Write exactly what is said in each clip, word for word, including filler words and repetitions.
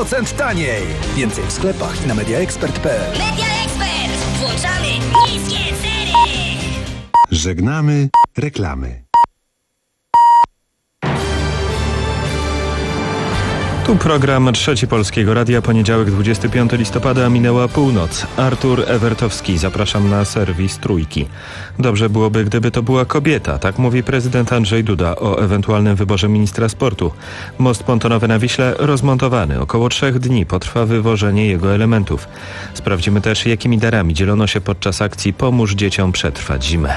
procent taniej. Więcej w sklepach i na mediaexpert kropka pe el. MediaExpert. Włączamy niskie ceny. Żegnamy reklamy. Tu program Trzeci Polskiego Radia, poniedziałek dwudziestego piątego listopada, minęła północ. Artur Ewertowski, zapraszam na serwis Trójki. Dobrze byłoby, gdyby to była kobieta, tak mówi prezydent Andrzej Duda o ewentualnym wyborze ministra sportu. Most pontonowy na Wiśle rozmontowany. Około trzech dni potrwa wywożenie jego elementów. Sprawdzimy też, jakimi darami dzielono się podczas akcji Pomóż dzieciom przetrwać zimę.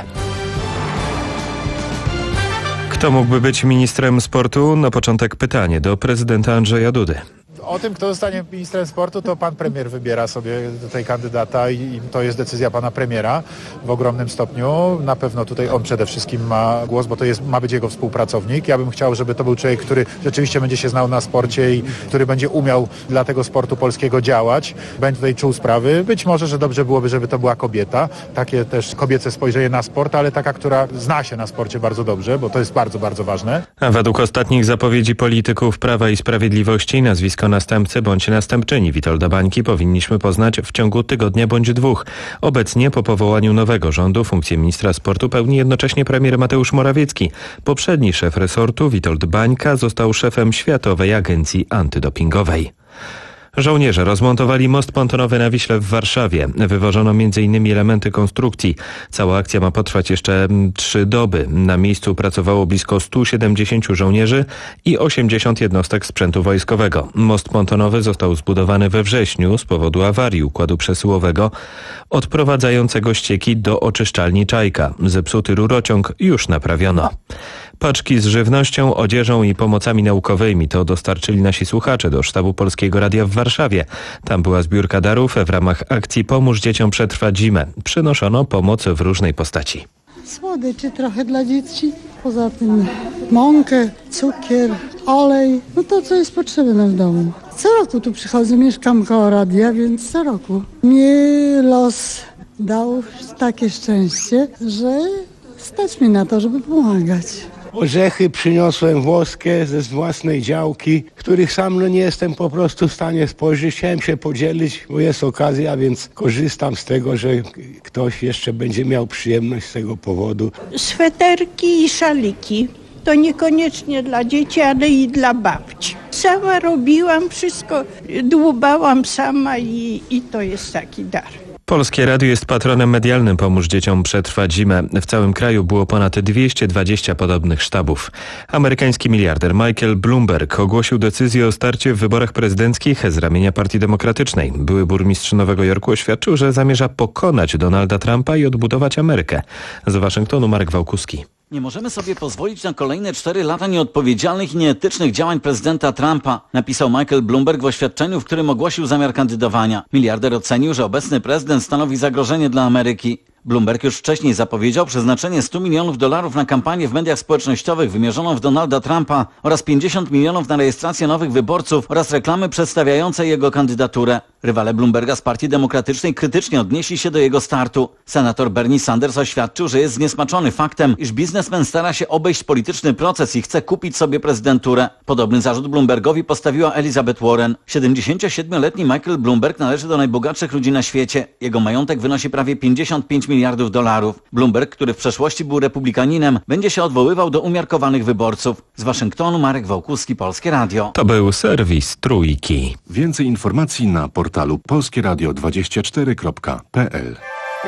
Kto mógłby być ministrem sportu? Na początek pytanie do prezydenta Andrzeja Dudy. O tym, kto zostanie ministrem sportu, to pan premier wybiera sobie tutaj kandydata i to jest decyzja pana premiera w ogromnym stopniu. Na pewno tutaj on przede wszystkim ma głos, bo to jest, ma być jego współpracownik. Ja bym chciał, żeby to był człowiek, który rzeczywiście będzie się znał na sporcie i który będzie umiał dla tego sportu polskiego działać. Będzie tutaj czuł sprawy. Być może, że dobrze byłoby, żeby to była kobieta. Takie też kobiece spojrzenie na sport, ale taka, która zna się na sporcie bardzo dobrze, bo to jest bardzo, bardzo ważne. A według ostatnich zapowiedzi polityków Prawa i Sprawiedliwości nazwisko następcy bądź następczyni Witolda Bańki powinniśmy poznać w ciągu tygodnia bądź dwóch. Obecnie po powołaniu nowego rządu funkcję ministra sportu pełni jednocześnie premier Mateusz Morawiecki. Poprzedni szef resortu Witold Bańka został szefem Światowej Agencji Antydopingowej. Żołnierze rozmontowali most pontonowy na Wiśle w Warszawie. Wywożono między innymi elementy konstrukcji. Cała akcja ma potrwać jeszcze trzy doby. Na miejscu pracowało blisko stu siedemdziesięciu żołnierzy i osiemdziesiąt jednostek sprzętu wojskowego. Most pontonowy został zbudowany we wrześniu z powodu awarii układu przesyłowego odprowadzającego ścieki do oczyszczalni Czajka. Zepsuty rurociąg już naprawiono. Paczki z żywnością, odzieżą i pomocami naukowymi to dostarczyli nasi słuchacze do sztabu Polskiego Radia w Warszawie. Tam była zbiórka darów w ramach akcji Pomóż dzieciom przetrwać zimę. Przynoszono pomoc w różnej postaci. Słodyczy trochę dla dzieci, poza tym mąkę, cukier, olej, no to co jest potrzebne w domu. Co roku tu przychodzę, mieszkam koło radia, więc co roku. Mnie los dał takie szczęście, że stać mi na to, żeby pomagać. Orzechy przyniosłem włoskie ze własnej działki, których sam no nie jestem po prostu w stanie spożyć. Chciałem się podzielić, bo jest okazja, więc korzystam z tego, że ktoś jeszcze będzie miał przyjemność z tego powodu. Sweterki i szaliki. To niekoniecznie dla dzieci, ale i dla babci. Sama robiłam wszystko, dłubałam sama i, i to jest taki dar. Polskie Radio jest patronem medialnym Pomóż dzieciom przetrwać zimę. W całym kraju było ponad dwieście dwadzieścia podobnych sztabów. Amerykański miliarder Michael Bloomberg ogłosił decyzję o starcie w wyborach prezydenckich z ramienia Partii Demokratycznej. Były burmistrz Nowego Jorku oświadczył, że zamierza pokonać Donalda Trumpa i odbudować Amerykę. Z Waszyngtonu Marek Wałkuski. Nie możemy sobie pozwolić na kolejne cztery lata nieodpowiedzialnych i nieetycznych działań prezydenta Trumpa, napisał Michael Bloomberg w oświadczeniu, w którym ogłosił zamiar kandydowania. Miliarder ocenił, że obecny prezydent stanowi zagrożenie dla Ameryki. Bloomberg już wcześniej zapowiedział przeznaczenie stu milionów dolarów na kampanię w mediach społecznościowych wymierzoną w Donalda Trumpa oraz pięćdziesiąt milionów na rejestrację nowych wyborców oraz reklamy przedstawiające jego kandydaturę. Rywale Bloomberga z Partii Demokratycznej krytycznie odnieśli się do jego startu. Senator Bernie Sanders oświadczył, że jest zniesmaczony faktem, iż biznesmen stara się obejść polityczny proces i chce kupić sobie prezydenturę. Podobny zarzut Bloombergowi postawiła Elizabeth Warren. siedemdziesięciosiedmioletni Michael Bloomberg należy do najbogatszych ludzi na świecie. Jego majątek wynosi prawie pięćdziesiąt pięć miliardów dolarów. Bloomberg, który w przeszłości był republikaninem, będzie się odwoływał do umiarkowanych wyborców. Z Waszyngtonu Marek Wałkuski, Polskie Radio. To był serwis Trójki. Więcej informacji na portalu polskie radio dwadzieścia cztery kropka pe el.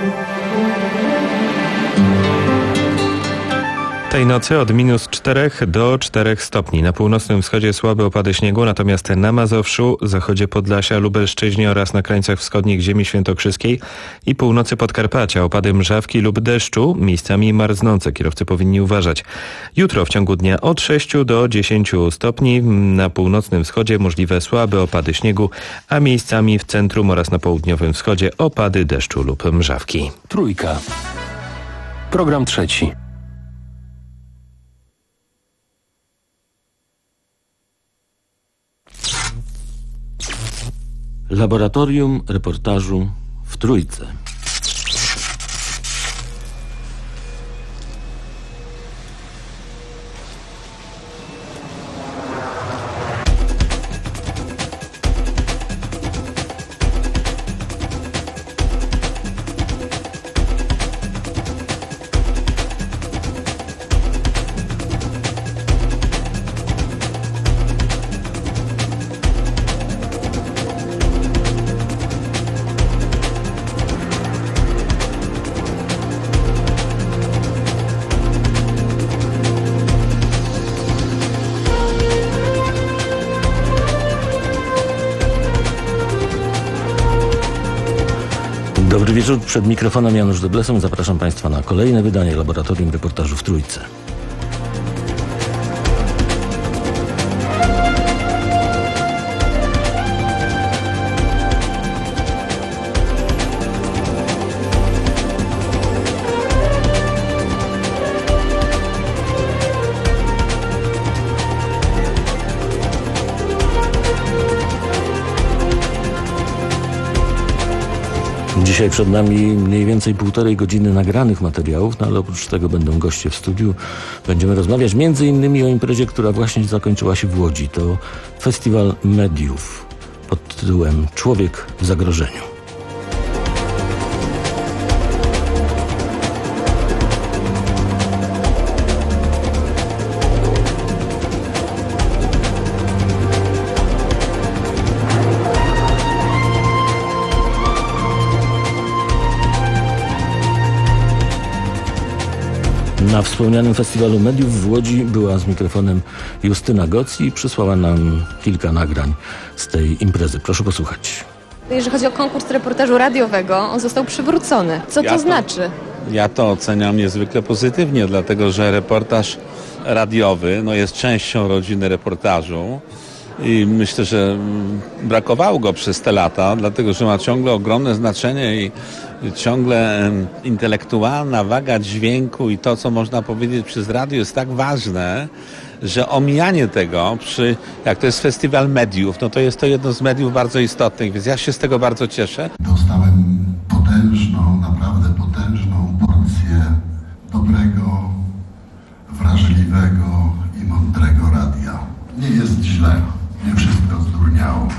Tej nocy od minus czterech do czterech stopni. Na północnym wschodzie słabe opady śniegu, natomiast na Mazowszu, zachodzie Podlasia, Lubelszczyźnie oraz na krańcach wschodnich ziemi świętokrzyskiej i północy Podkarpacia opady mrzawki lub deszczu, miejscami marznące. Kierowcy powinni uważać. Jutro w ciągu dnia od sześciu do dziesięciu stopni. Na północnym wschodzie możliwe słabe opady śniegu, a miejscami w centrum oraz na południowym wschodzie opady deszczu lub mrzawki. Trójka. Program trzeci. Laboratorium reportażu w Trójce. Dobry wieczór. Przed mikrofonem Janusz Doblesem. Zapraszam Państwa na kolejne wydanie Laboratorium Reportażu w Trójce. Dzisiaj przed nami mniej więcej półtorej godziny nagranych materiałów, no ale oprócz tego będą goście w studiu. Będziemy rozmawiać między innymi o imprezie, która właśnie zakończyła się w Łodzi. To Festiwal Mediów pod tytułem Człowiek w zagrożeniu. Na wspomnianym Festiwalu Mediów w Łodzi była z mikrofonem Justyna Goc i przysłała nam kilka nagrań z tej imprezy. Proszę posłuchać. Jeżeli chodzi o konkurs reportażu radiowego, on został przywrócony. Co ja to, to znaczy? Ja to oceniam niezwykle pozytywnie, dlatego że reportaż radiowy no, jest częścią rodziny reportażu i myślę, że brakowało go przez te lata, dlatego że ma ciągle ogromne znaczenie i ciągle intelektualna waga dźwięku i to, co można powiedzieć przez radio, jest tak ważne, że omijanie tego, przy, jak to jest festiwal mediów, no to jest to jedno z mediów bardzo istotnych, więc ja się z tego bardzo cieszę. Dostałem potężną, naprawdę potężną porcję dobrego, wrażliwego i mądrego radia. Nie jest źle, nie wszystko zdurniało.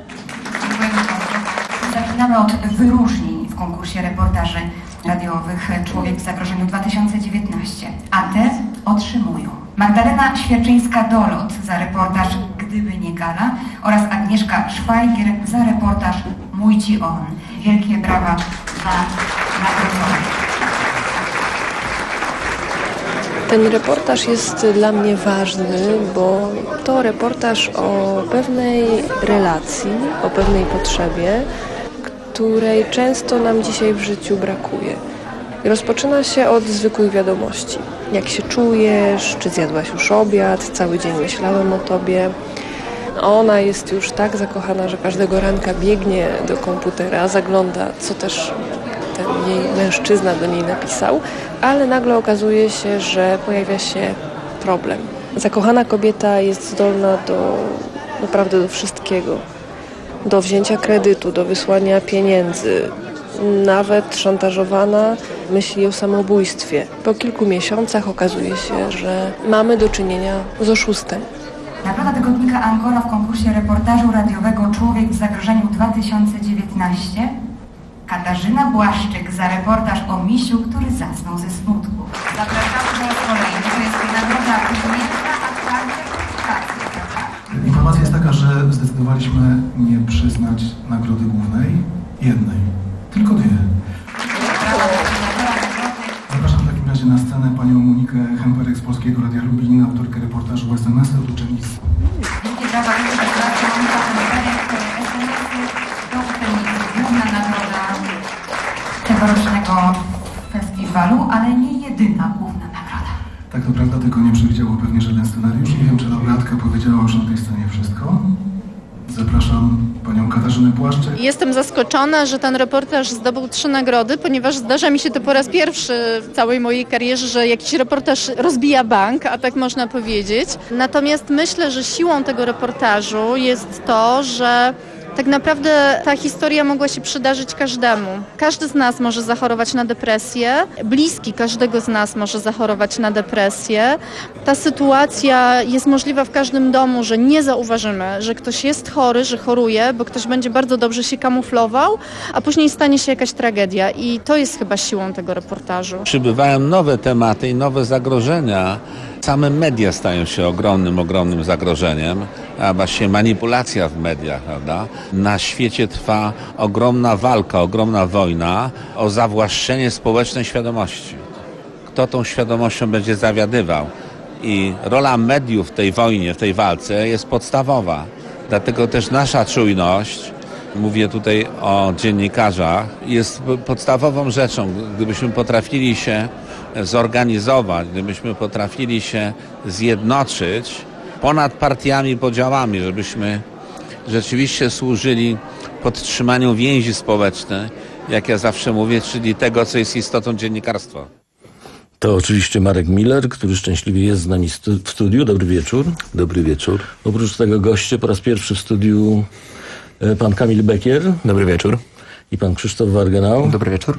Zaczynamy od wyróżnień w konkursie reportaży radiowych Człowiek w zagrożeniu dwa tysiące dziewiętnaście. A te otrzymują Magdalena Świerczyńska-Dolot za reportaż Gdyby nie gala oraz Agnieszka Szwajgier za reportaż Mój ci on. Wielkie brawa dla nagrodzonych. Ten reportaż jest dla mnie ważny, bo to reportaż o pewnej relacji, o pewnej potrzebie, której często nam dzisiaj w życiu brakuje. Rozpoczyna się od zwykłych wiadomości. Jak się czujesz, czy zjadłaś już obiad, cały dzień myślałem o tobie. Ona jest już tak zakochana, że każdego ranka biegnie do komputera, zagląda, co też ten jej mężczyzna do niej napisał, ale nagle okazuje się, że pojawia się problem. Zakochana kobieta jest zdolna do naprawdę do wszystkiego. Do wzięcia kredytu, do wysłania pieniędzy. Nawet szantażowana myśli o samobójstwie. Po kilku miesiącach okazuje się, że mamy do czynienia z oszustem. Nagroda tygodnika Ancora w konkursie reportażu radiowego Człowiek w zagrożeniu dwa tysiące dziewiętnaście. Katarzyna Błaszczyk za reportaż o misiu, który zasnął ze smutku. Zapraszamy do kolejnego. To jest nagroda pierwsza, a czwarta kwalifikacja. Informacja jest taka, że zdecydowaliśmy nie przyznać nagrody głównej jednej, tylko dwie. Zapraszam w takim razie na scenę panią Monikę Hemperek z Polskiego Radia Lublin, autorkę reportażu S M S-y od uczennicy. Wielkie brawa, gratulacje Monika Hemperek, S M S-y do uczennicy. Główna nagroda tegorocznego festiwalu, ale nie jedyna główna nagroda. Tak to prawda, tylko nie przewidziało pewnie żaden scenariusz. Nie wiem, czy laureatka powiedziała już na tej scenie wszystko. Zapraszam panią Katarzynę Błaszczyk. Jestem zaskoczona, że ten reportaż zdobył trzy nagrody, ponieważ zdarza mi się to po raz pierwszy w całej mojej karierze, że jakiś reportaż rozbija bank, a tak można powiedzieć. Natomiast myślę, że siłą tego reportażu jest to, że tak naprawdę ta historia mogła się przydarzyć każdemu. Każdy z nas może zachorować na depresję, bliski każdego z nas może zachorować na depresję. Ta sytuacja jest możliwa w każdym domu, że nie zauważymy, że ktoś jest chory, że choruje, bo ktoś będzie bardzo dobrze się kamuflował, a później stanie się jakaś tragedia i to jest chyba siłą tego reportażu. Przybywają nowe tematy i nowe zagrożenia. Same media stają się ogromnym, ogromnym zagrożeniem, a właściwie manipulacja w mediach, prawda? Na świecie trwa ogromna walka, ogromna wojna o zawłaszczenie społecznej świadomości. Kto tą świadomością będzie zawiadywał? I rola mediów w tej wojnie, w tej walce jest podstawowa. Dlatego też nasza czujność Mówię tutaj o dziennikarzach. Jest podstawową rzeczą, gdybyśmy potrafili się zorganizować, gdybyśmy potrafili się zjednoczyć ponad partiami i podziałami, żebyśmy rzeczywiście służyli podtrzymaniu więzi społecznej, jak ja zawsze mówię, czyli tego, co jest istotą dziennikarstwa. To oczywiście Marek Miller, który szczęśliwie jest z nami stu- w studiu. Dobry wieczór. Dobry wieczór. Oprócz tego goście po raz pierwszy w studiu e, pan Kamil Bekier. Dobry wieczór. I pan Krzysztof Wargenau. Dobry wieczór.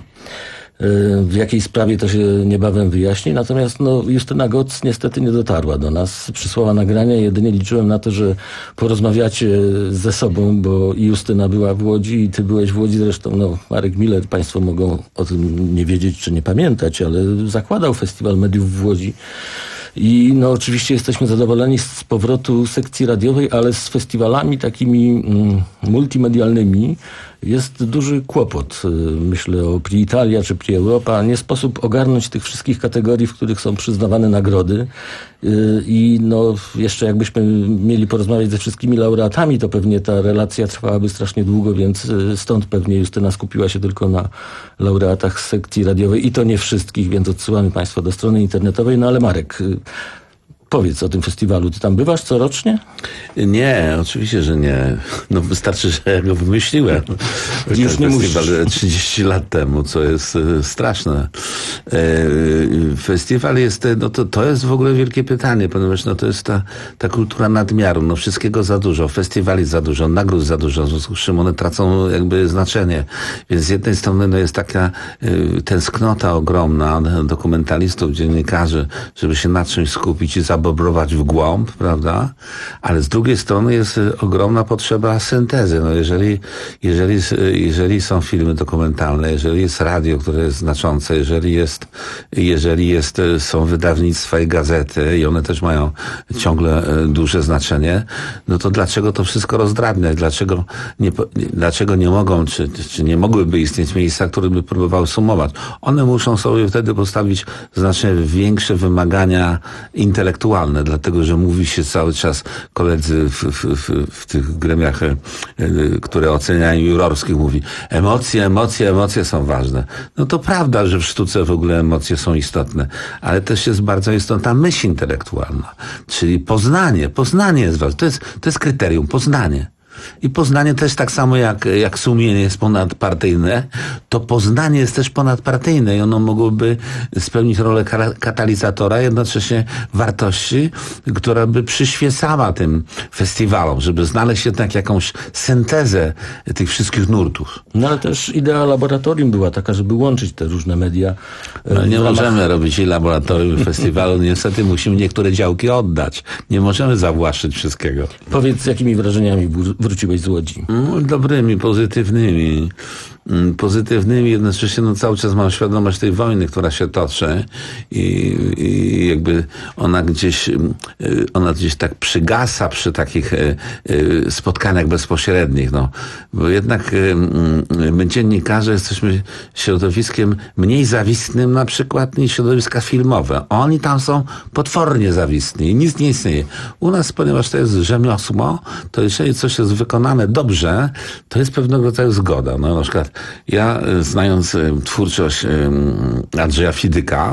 W jakiej sprawie to się niebawem wyjaśni. Natomiast no, Justyna Goc niestety nie dotarła do nas. Przysłała nagrania. Jedynie liczyłem na to, że porozmawiacie ze sobą, bo i Justyna była w Łodzi i ty byłeś w Łodzi. Zresztą no, Marek Miller, państwo mogą o tym nie wiedzieć czy nie pamiętać, ale zakładał Festiwal Mediów w Łodzi. I no oczywiście jesteśmy zadowoleni z powrotu sekcji radiowej, ale z festiwalami takimi mm, multimedialnymi jest duży kłopot. Myślę o Prix Italia czy Prix Europa. Nie sposób ogarnąć tych wszystkich kategorii, w których są przyznawane nagrody. I no jeszcze jakbyśmy mieli porozmawiać ze wszystkimi laureatami, to pewnie ta relacja trwałaby strasznie długo, więc stąd pewnie Justyna skupiła się tylko na laureatach z sekcji radiowej i to nie wszystkich, więc odsyłamy państwa do strony internetowej. No ale Marek, powiedz o tym festiwalu. Ty tam bywasz corocznie? Nie, oczywiście, że nie. No wystarczy, że ja go wymyśliłem. Już nie festiwal trzydzieści lat temu, co jest e, straszne. E, festiwal jest, no to, to jest w ogóle wielkie pytanie, ponieważ no to jest ta, ta kultura nadmiaru. No wszystkiego za dużo, festiwali za dużo, nagród za dużo, w związku z czym one tracą jakby znaczenie. Więc z jednej strony no jest taka e, tęsknota ogromna dokumentalistów, dziennikarzy, żeby się na czymś skupić i zabobrować w głąb, prawda? Ale z drugiej strony jest ogromna potrzeba syntezy. No jeżeli, jeżeli, jeżeli są filmy dokumentalne, jeżeli jest radio, które jest znaczące, jeżeli jest, jeżeli jest, są wydawnictwa i gazety i one też mają ciągle duże znaczenie, no to dlaczego to wszystko rozdrabniać? Dlaczego nie, dlaczego nie mogą, czy, czy nie mogłyby istnieć miejsca, które by próbowały sumować? One muszą sobie wtedy postawić znacznie większe wymagania intelektualne, dlatego, że mówi się cały czas, koledzy w, w, w, w tych gremiach, które oceniają jurorskich, mówi emocje, emocje, emocje są ważne. No to prawda, że w sztuce w ogóle emocje są istotne, ale też jest bardzo istotna myśl intelektualna, czyli poznanie. Poznanie jest ważne. To jest, to jest kryterium, poznanie. I poznanie też tak samo jak, jak sumienie jest ponadpartyjne, to poznanie jest też ponadpartyjne i ono mogłoby spełnić rolę katalizatora, jednocześnie wartości, która by przyświecała tym festiwalom, żeby znaleźć jednak jakąś syntezę tych wszystkich nurtów. No ale też idea laboratorium była taka, żeby łączyć te różne media. No, nie ramach... możemy robić i laboratorium i festiwalu, niestety musimy niektóre działki oddać. Nie możemy zawłaszczyć wszystkiego. Powiedz, z jakimi wrażeniami wróciłeś z Łodzi? Dobrymi, pozytywnymi. Pozytywnymi, jednocześnie no, cały czas mam świadomość tej wojny, która się toczy i, i jakby ona gdzieś ona gdzieś tak przygasa przy takich spotkaniach bezpośrednich, no. Bo jednak my dziennikarze jesteśmy środowiskiem mniej zawistnym na przykład niż środowiska filmowe. Oni tam są potwornie zawistni i nic nie istnieje. U nas, ponieważ to jest rzemiosło, to jeżeli coś jest wykonane dobrze, to jest pewnego rodzaju zgoda. No, na przykład ja, znając twórczość Andrzeja Fidyka,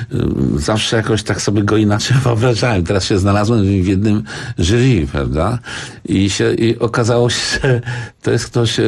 zawsze jakoś tak sobie go inaczej wyobrażałem. Teraz się znalazłem w jednym jury, prawda? I, się, i okazało się, że to jest ktoś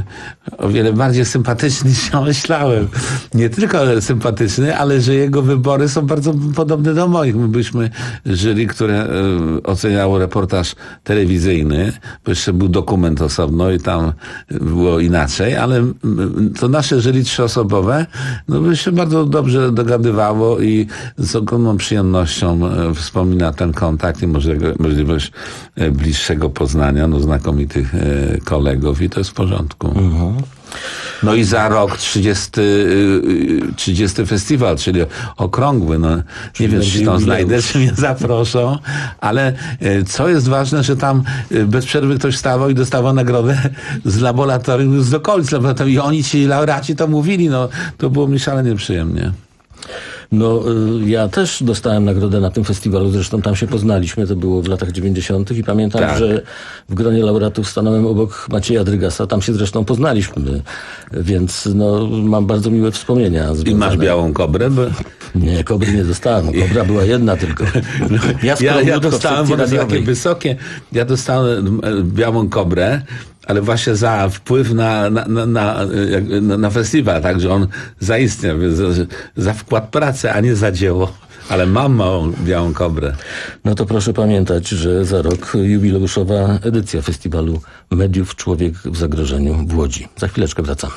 o wiele bardziej sympatyczny niż ja myślałem. Nie tylko sympatyczny, ale że jego wybory są bardzo podobne do moich. My byliśmy jury, które oceniało reportaż telewizyjny, bo jeszcze był dokument osobno i tam było inaczej, ale to nasze jury trzyosobowe, no by się bardzo dobrze dogadywało i z ogromną przyjemnością wspomina ten kontakt i możliwość bliższego poznania no, znakomitych kolegów i to jest w porządku. Mhm. No i za rok trzydziesty, trzydziesty festiwal, czyli okrągły. No, nie wiem, czy tam znajdę, czy mnie zaproszą, ale co jest ważne, że tam bez przerwy ktoś wstawał i dostawał nagrodę z laboratorium, z okolic laboratorium. I oni, ci laureaci to mówili, no to było mi szalenie przyjemnie. No, ja też dostałem nagrodę na tym festiwalu, zresztą tam się poznaliśmy, to było w latach dziewięćdziesiątych i pamiętam, tak. że w gronie laureatów stanąłem obok Macieja Drygasa, tam się zresztą poznaliśmy, więc no, mam bardzo miłe wspomnienia związane. I masz białą kobrę? Bo... Nie, kobry nie dostałem, kobra była jedna tylko. Ja, ja, ja dostałem, bo to takie wysokie, ja dostałem białą kobrę, ale właśnie za wpływ na, na, na, na, na festiwal, także on zaistniał, za wkład pracy, a nie za dzieło. Ale mam małą białą kobrę. No to proszę pamiętać, że za rok jubileuszowa edycja festiwalu Mediów Człowiek w zagrożeniu w Łodzi. Za chwileczkę wracamy.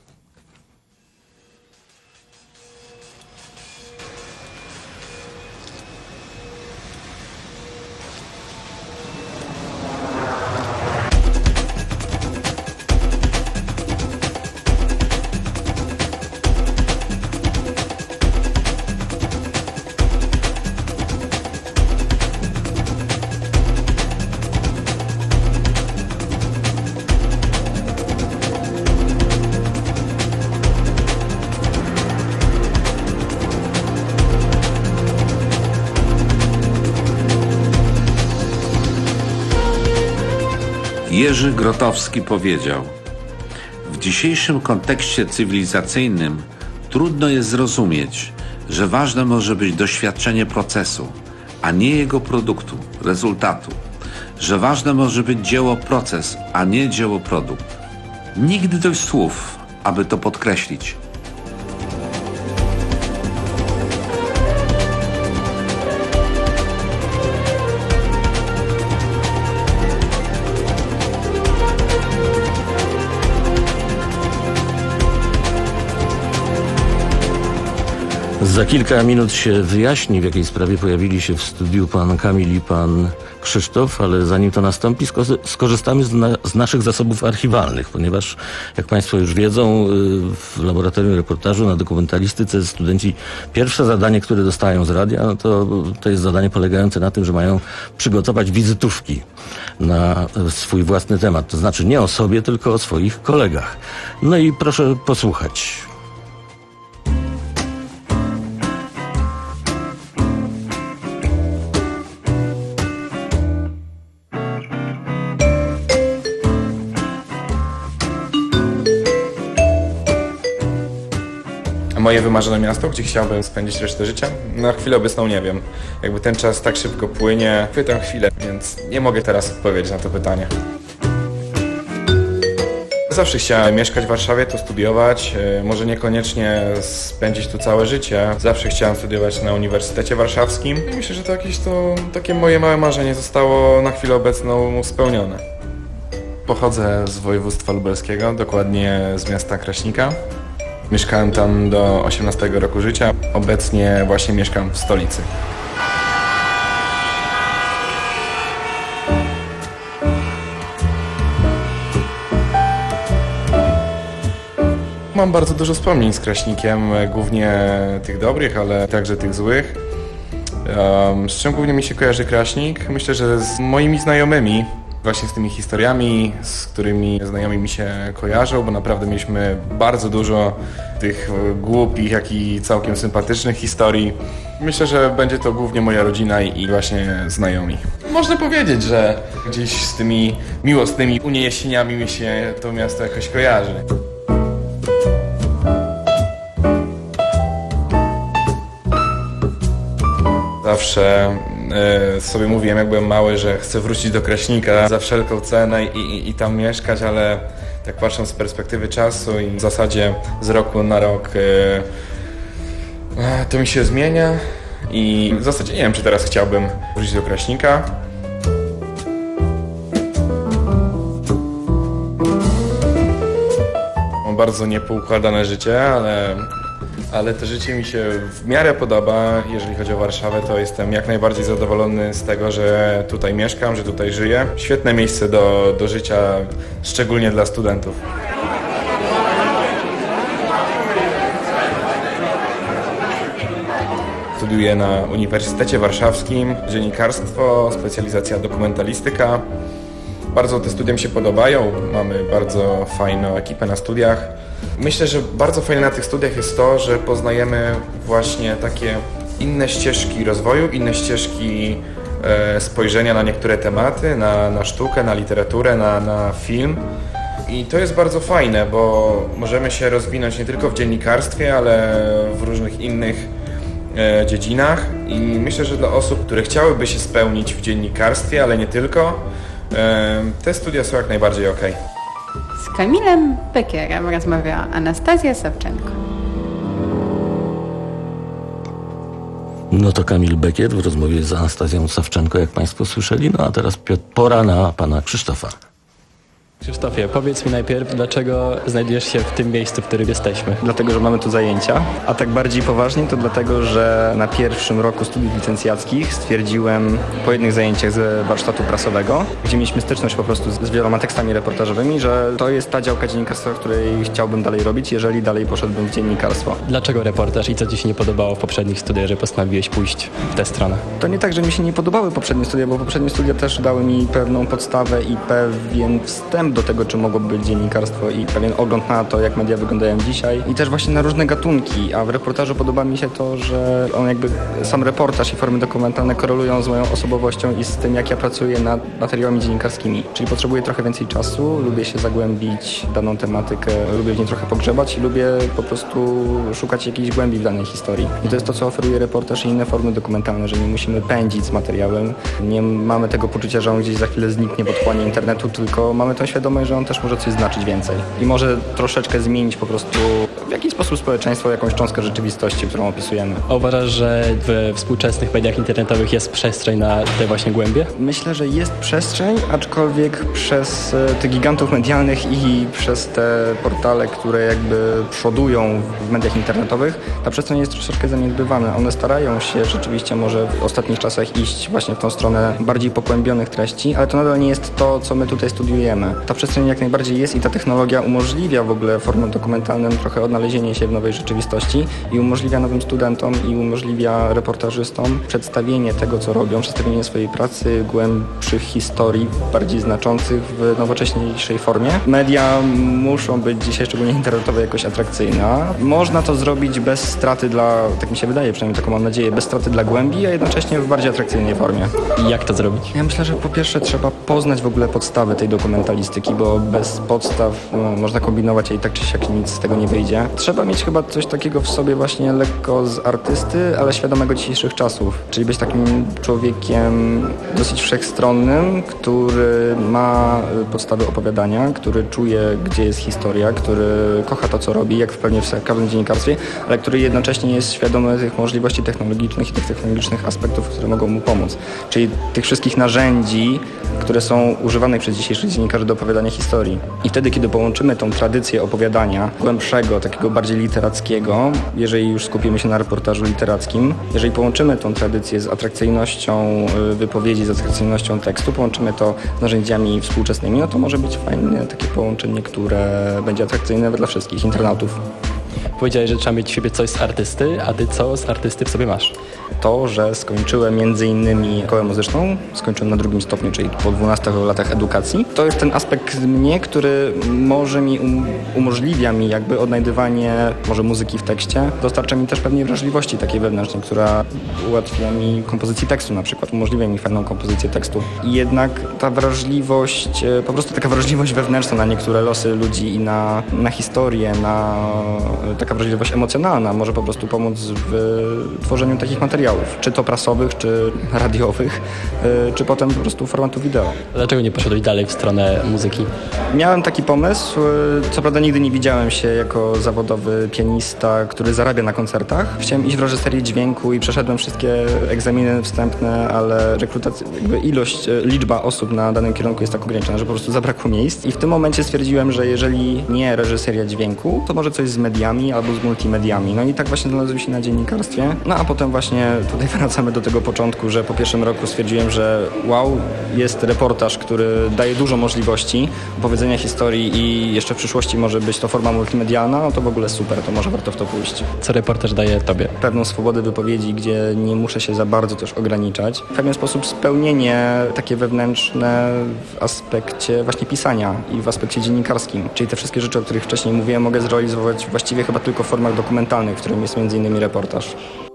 Jerzy Grotowski powiedział: w dzisiejszym kontekście cywilizacyjnym trudno jest zrozumieć, że ważne może być doświadczenie procesu, a nie jego produktu, rezultatu. Że ważne może być dzieło proces, a nie dzieło produkt. Nigdy dość słów, aby to podkreślić. Za kilka minut się wyjaśni, w jakiej sprawie pojawili się w studiu pan Kamil i pan Krzysztof, ale zanim to nastąpi, skorzystamy z, na, z naszych zasobów archiwalnych, ponieważ, jak państwo już wiedzą, w laboratorium reportażu na dokumentalistyce studenci pierwsze zadanie, które dostają z radia, no to, to jest zadanie polegające na tym, że mają przygotować wizytówki na swój własny temat. To znaczy nie o sobie, tylko o swoich kolegach. No i proszę posłuchać. Moje wymarzone miasto, gdzie chciałbym spędzić resztę życia? Na chwilę obecną nie wiem. Jakby ten czas tak szybko płynie, chwytam chwilę, więc nie mogę teraz odpowiedzieć na to pytanie. Zawsze chciałem mieszkać w Warszawie, tu studiować, może niekoniecznie spędzić tu całe życie. Zawsze chciałem studiować na Uniwersytecie Warszawskim i myślę, że to jakieś to takie moje małe marzenie zostało na chwilę obecną spełnione. Pochodzę z województwa lubelskiego, dokładnie z miasta Kraśnika. Mieszkałem tam do osiemnastego roku życia. Obecnie właśnie mieszkam w stolicy. Mam bardzo dużo wspomnień z Kraśnikiem, głównie tych dobrych, ale także tych złych. Um, z czym głównie mi się kojarzy Kraśnik? Myślę, że z moimi znajomymi. Właśnie z tymi historiami, z którymi znajomi mi się kojarzą, bo naprawdę mieliśmy bardzo dużo tych głupich, jak i całkiem sympatycznych historii. Myślę, że będzie to głównie moja rodzina i właśnie znajomi. Można powiedzieć, że gdzieś z tymi miłosnymi uniesieniami mi się to miasto jakoś kojarzy. Zawsze sobie mówiłem, jak byłem mały, że chcę wrócić do Kraśnika za wszelką cenę i, i, i tam mieszkać, ale tak patrząc z perspektywy czasu i w zasadzie z roku na rok to mi się zmienia i w zasadzie nie wiem, czy teraz chciałbym wrócić do Kraśnika. Mam bardzo niepoukładane życie, ale ale to życie mi się w miarę podoba. Jeżeli chodzi o Warszawę, to jestem jak najbardziej zadowolony z tego, że tutaj mieszkam, że tutaj żyję. Świetne miejsce do, do życia, szczególnie dla studentów. Studiuję na Uniwersytecie Warszawskim dziennikarstwo, specjalizacja dokumentalistyka. Bardzo te studia mi się podobają, mamy bardzo fajną ekipę na studiach. Myślę, że bardzo fajne na tych studiach jest to, że poznajemy właśnie takie inne ścieżki rozwoju, inne ścieżki e, spojrzenia na niektóre tematy, na, na sztukę, na literaturę, na, na film. I to jest bardzo fajne, bo możemy się rozwinąć nie tylko w dziennikarstwie, ale w różnych innych e, dziedzinach. I myślę, że dla osób, które chciałyby się spełnić w dziennikarstwie, ale nie tylko, e, te studia są jak najbardziej okej. Z Kamilem Bekierem rozmawiała Anastazja Sawczenko. No to Kamil Bekier w rozmowie z Anastazją Sawczenko, jak Państwo słyszeli. No a teraz Piotr, pora na pana Krzysztofa. Krzysztofie, powiedz mi najpierw, dlaczego znajdujesz się w tym miejscu, w którym jesteśmy? Dlatego, że mamy tu zajęcia, a tak bardziej poważnie to dlatego, że na pierwszym roku studiów licencjackich stwierdziłem po jednych zajęciach z warsztatu prasowego, gdzie mieliśmy styczność po prostu z wieloma tekstami reportażowymi, że to jest ta działka dziennikarstwa, w której chciałbym dalej robić, jeżeli dalej poszedłbym w dziennikarstwo. Dlaczego reportaż i co Ci się nie podobało w poprzednich studiach, że postanowiłeś pójść w tę stronę? To nie tak, że mi się nie podobały poprzednie studia, bo poprzednie studia też dały mi pewną podstawę i pewien wstęp do tego, czym mogłoby być dziennikarstwo i pewien ogląd na to, jak media wyglądają dzisiaj i też właśnie na różne gatunki, a w reportażu podoba mi się to, że on jakby sam reportaż i formy dokumentalne korelują z moją osobowością i z tym, jak ja pracuję nad materiałami dziennikarskimi, czyli potrzebuję trochę więcej czasu, lubię się zagłębić w daną tematykę, lubię w niej trochę pogrzebać i lubię po prostu szukać jakiejś głębi w danej historii. I to jest to, co oferuje reportaż i inne formy dokumentalne, że nie musimy pędzić z materiałem, nie mamy tego poczucia, że on gdzieś za chwilę zniknie w otchłani internetu, tylko mamy tą świadomość, że on też może coś znaczyć więcej i może troszeczkę zmienić po prostu w jakiś sposób społeczeństwo, jakąś cząstkę rzeczywistości, którą opisujemy. A uważasz, że w współczesnych mediach internetowych jest przestrzeń na te właśnie głębie? Myślę, że jest przestrzeń, aczkolwiek przez tych gigantów medialnych i przez te portale, które jakby przodują w mediach internetowych, ta przestrzeń jest troszeczkę zaniedbywana. One starają się rzeczywiście może w ostatnich czasach iść właśnie w tą stronę bardziej pokłębionych treści, ale to nadal nie jest to, co my tutaj studiujemy. Ta przestrzeń jak najbardziej jest i ta technologia umożliwia w ogóle formom dokumentalnym trochę odnalezienie się w nowej rzeczywistości i umożliwia nowym studentom i umożliwia reportażystom przedstawienie tego, co robią, przedstawienie swojej pracy, głębszych historii, bardziej znaczących w nowocześniejszej formie. Media muszą być dzisiaj, szczególnie internetowe, jakoś atrakcyjne. Można to zrobić bez straty dla, tak mi się wydaje, przynajmniej taką mam nadzieję, bez straty dla głębi, a jednocześnie w bardziej atrakcyjnej formie. I jak to zrobić? Ja myślę, że po pierwsze trzeba poznać w ogóle podstawy tej dokumentalistyki, bo bez podstaw no, można kombinować, a i tak czy siak nic z tego nie wyjdzie. Trzeba mieć chyba coś takiego w sobie właśnie lekko z artysty, ale świadomego dzisiejszych czasów. Czyli być takim człowiekiem dosyć wszechstronnym, który ma podstawy opowiadania, który czuje, gdzie jest historia, który kocha to, co robi, jak pewnie w każdym dziennikarstwie, ale który jednocześnie jest świadomy tych możliwości technologicznych i tych technologicznych aspektów, które mogą mu pomóc. Czyli tych wszystkich narzędzi, które są używane przez dzisiejszych dziennikarzy do opowiadania historii. I wtedy, kiedy połączymy tą tradycję opowiadania głębszego, takiego bardziej literackiego, jeżeli już skupimy się na reportażu literackim, jeżeli połączymy tą tradycję z atrakcyjnością wypowiedzi, z atrakcyjnością tekstu, połączymy to z narzędziami współczesnymi, no to może być fajne takie połączenie, które będzie atrakcyjne dla wszystkich internautów. Powiedziałeś, że trzeba mieć w siebie coś z artysty, a ty co z artysty w sobie masz? To, że skończyłem między innymi szkołę muzyczną, skończyłem na drugim stopniu, czyli po dwunastu latach edukacji. To jest ten aspekt mnie, który może mi um, umożliwia mi jakby odnajdywanie może muzyki w tekście. Dostarcza mi też pewnej wrażliwości takiej wewnętrznej, która ułatwia mi kompozycję tekstu na przykład, umożliwia mi fajną kompozycję tekstu. I jednak ta wrażliwość, po prostu taka wrażliwość wewnętrzna na niektóre losy ludzi i na, na historię, na taka wrażliwość emocjonalna może po prostu pomóc w tworzeniu takich materiałów, czy to prasowych, czy radiowych, czy potem po prostu formatu wideo. Dlaczego nie poszedłeś dalej w stronę muzyki? Miałem taki pomysł, co prawda nigdy nie widziałem się jako zawodowy pianista, który zarabia na koncertach. Chciałem iść w reżyserię dźwięku i przeszedłem wszystkie egzaminy wstępne, ale rekrutacja, jakby ilość, liczba osób na danym kierunku jest tak ograniczona, że po prostu zabrakło miejsc i w tym momencie stwierdziłem, że jeżeli nie reżyseria dźwięku, to może coś z mediami, albo z multimediami. No i tak właśnie znalazłem się na dziennikarstwie. No a potem właśnie tutaj wracamy do tego początku, że po pierwszym roku stwierdziłem, że wow, jest reportaż, który daje dużo możliwości opowiedzenia historii i jeszcze w przyszłości może być to forma multimedialna, no to w ogóle super, to może warto w to pójść. Co reportaż daje tobie? Pewną swobodę wypowiedzi, gdzie nie muszę się za bardzo też ograniczać. W pewien sposób spełnienie takie wewnętrzne w aspekcie właśnie pisania i w aspekcie dziennikarskim. Czyli te wszystkie rzeczy, o których wcześniej mówiłem, mogę zrealizować właściwie chyba tylko w formach dokumentalnych, w którym jest między innymi reportaż.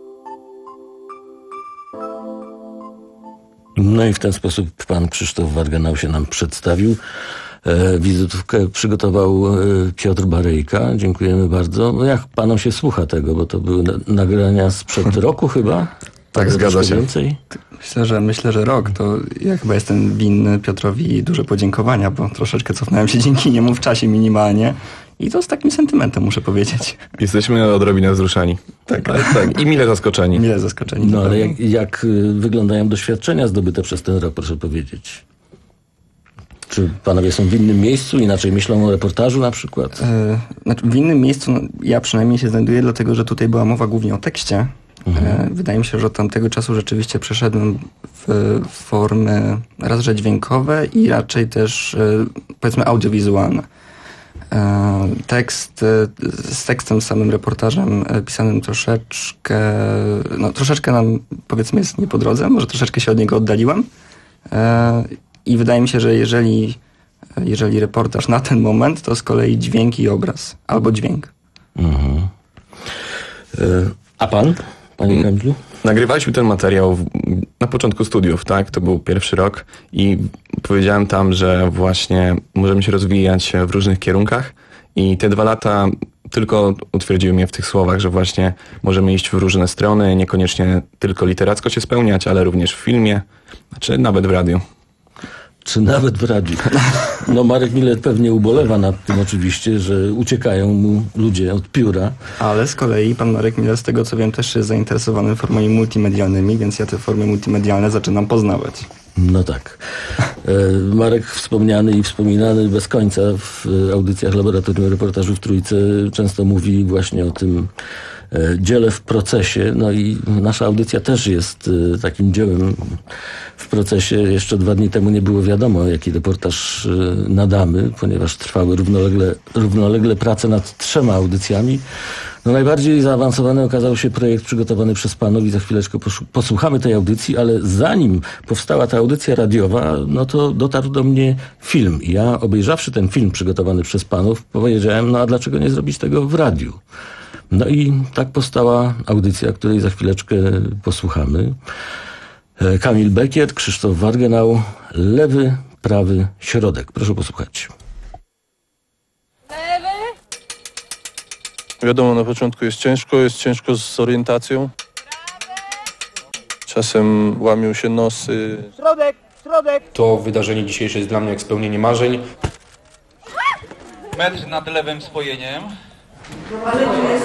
No i w ten sposób pan Krzysztof Wargenau się nam przedstawił. E, wizytówkę przygotował e, Piotr Baryjka. Dziękujemy bardzo. No jak panom się słucha tego, bo to były na, nagrania sprzed roku chyba? Tak, zgadza się. Więcej? Myślę, że myślę, że rok. To ja chyba jestem winny Piotrowi duże podziękowania, bo troszeczkę cofnąłem się dzięki niemu w czasie minimalnie. I to z takim sentymentem, muszę powiedzieć. Jesteśmy odrobinę wzruszeni. Tak, ale tak. I mile zaskoczeni. Mile zaskoczeni. No ale jak, jak wyglądają doświadczenia zdobyte przez ten rok, proszę powiedzieć? Czy panowie są w innym miejscu, inaczej myślą o reportażu na przykład? Yy, znaczy w innym miejscu no, ja przynajmniej się znajduję, dlatego że tutaj była mowa głównie o tekście. Mhm. Yy, wydaje mi się, że od tamtego czasu rzeczywiście przeszedłem w formy raz, że dźwiękowe i raczej też yy, powiedzmy audiowizualne. Tekst, z tekstem, samym reportażem pisanym troszeczkę, no troszeczkę nam powiedzmy jest nie po drodze, może troszeczkę się od niego oddaliłem i wydaje mi się, że jeżeli, jeżeli reportaż na ten moment, to z kolei dźwięk i obraz, albo dźwięk. Mhm. A pan, panie Kamilu? Nagrywaliśmy ten materiał w, na początku studiów, tak? To był pierwszy rok i powiedziałem tam, że właśnie możemy się rozwijać w różnych kierunkach i te dwa lata tylko utwierdziły mnie w tych słowach, że właśnie możemy iść w różne strony, niekoniecznie tylko literacko się spełniać, ale również w filmie, czy nawet w radiu. Czy nawet w radiu. No Marek Miller pewnie ubolewa nad tym oczywiście, że uciekają mu ludzie od pióra. Ale z kolei pan Marek Miller, z tego co wiem, też jest zainteresowany formami multimedialnymi, więc ja te formy multimedialne zaczynam poznawać. No tak. Marek wspomniany i wspominany bez końca w audycjach Laboratorium Reportażu w Trójce często mówi właśnie o tym dziele w procesie. No i nasza audycja też jest takim dziełem w procesie. Jeszcze dwa dni temu nie było wiadomo, jaki reportaż nadamy, ponieważ trwały równolegle, równolegle prace nad trzema audycjami. No najbardziej zaawansowany okazał się projekt przygotowany przez panów i za chwileczkę posłuchamy tej audycji, ale zanim powstała ta audycja radiowa, no to dotarł do mnie film. I ja obejrzawszy ten film przygotowany przez panów, powiedziałem, no a dlaczego nie zrobić tego w radiu? No i tak powstała audycja, której za chwileczkę posłuchamy. Kamil Bekier, Krzysztof Wargenau, lewy, prawy, środek. Proszę posłuchać. Wiadomo, na początku jest ciężko, jest ciężko z orientacją. Czasem łamią się nosy. Środek, środek! To wydarzenie dzisiejsze jest dla mnie jak spełnienie marzeń. Metr nad lewym spojeniem. Ale tu jest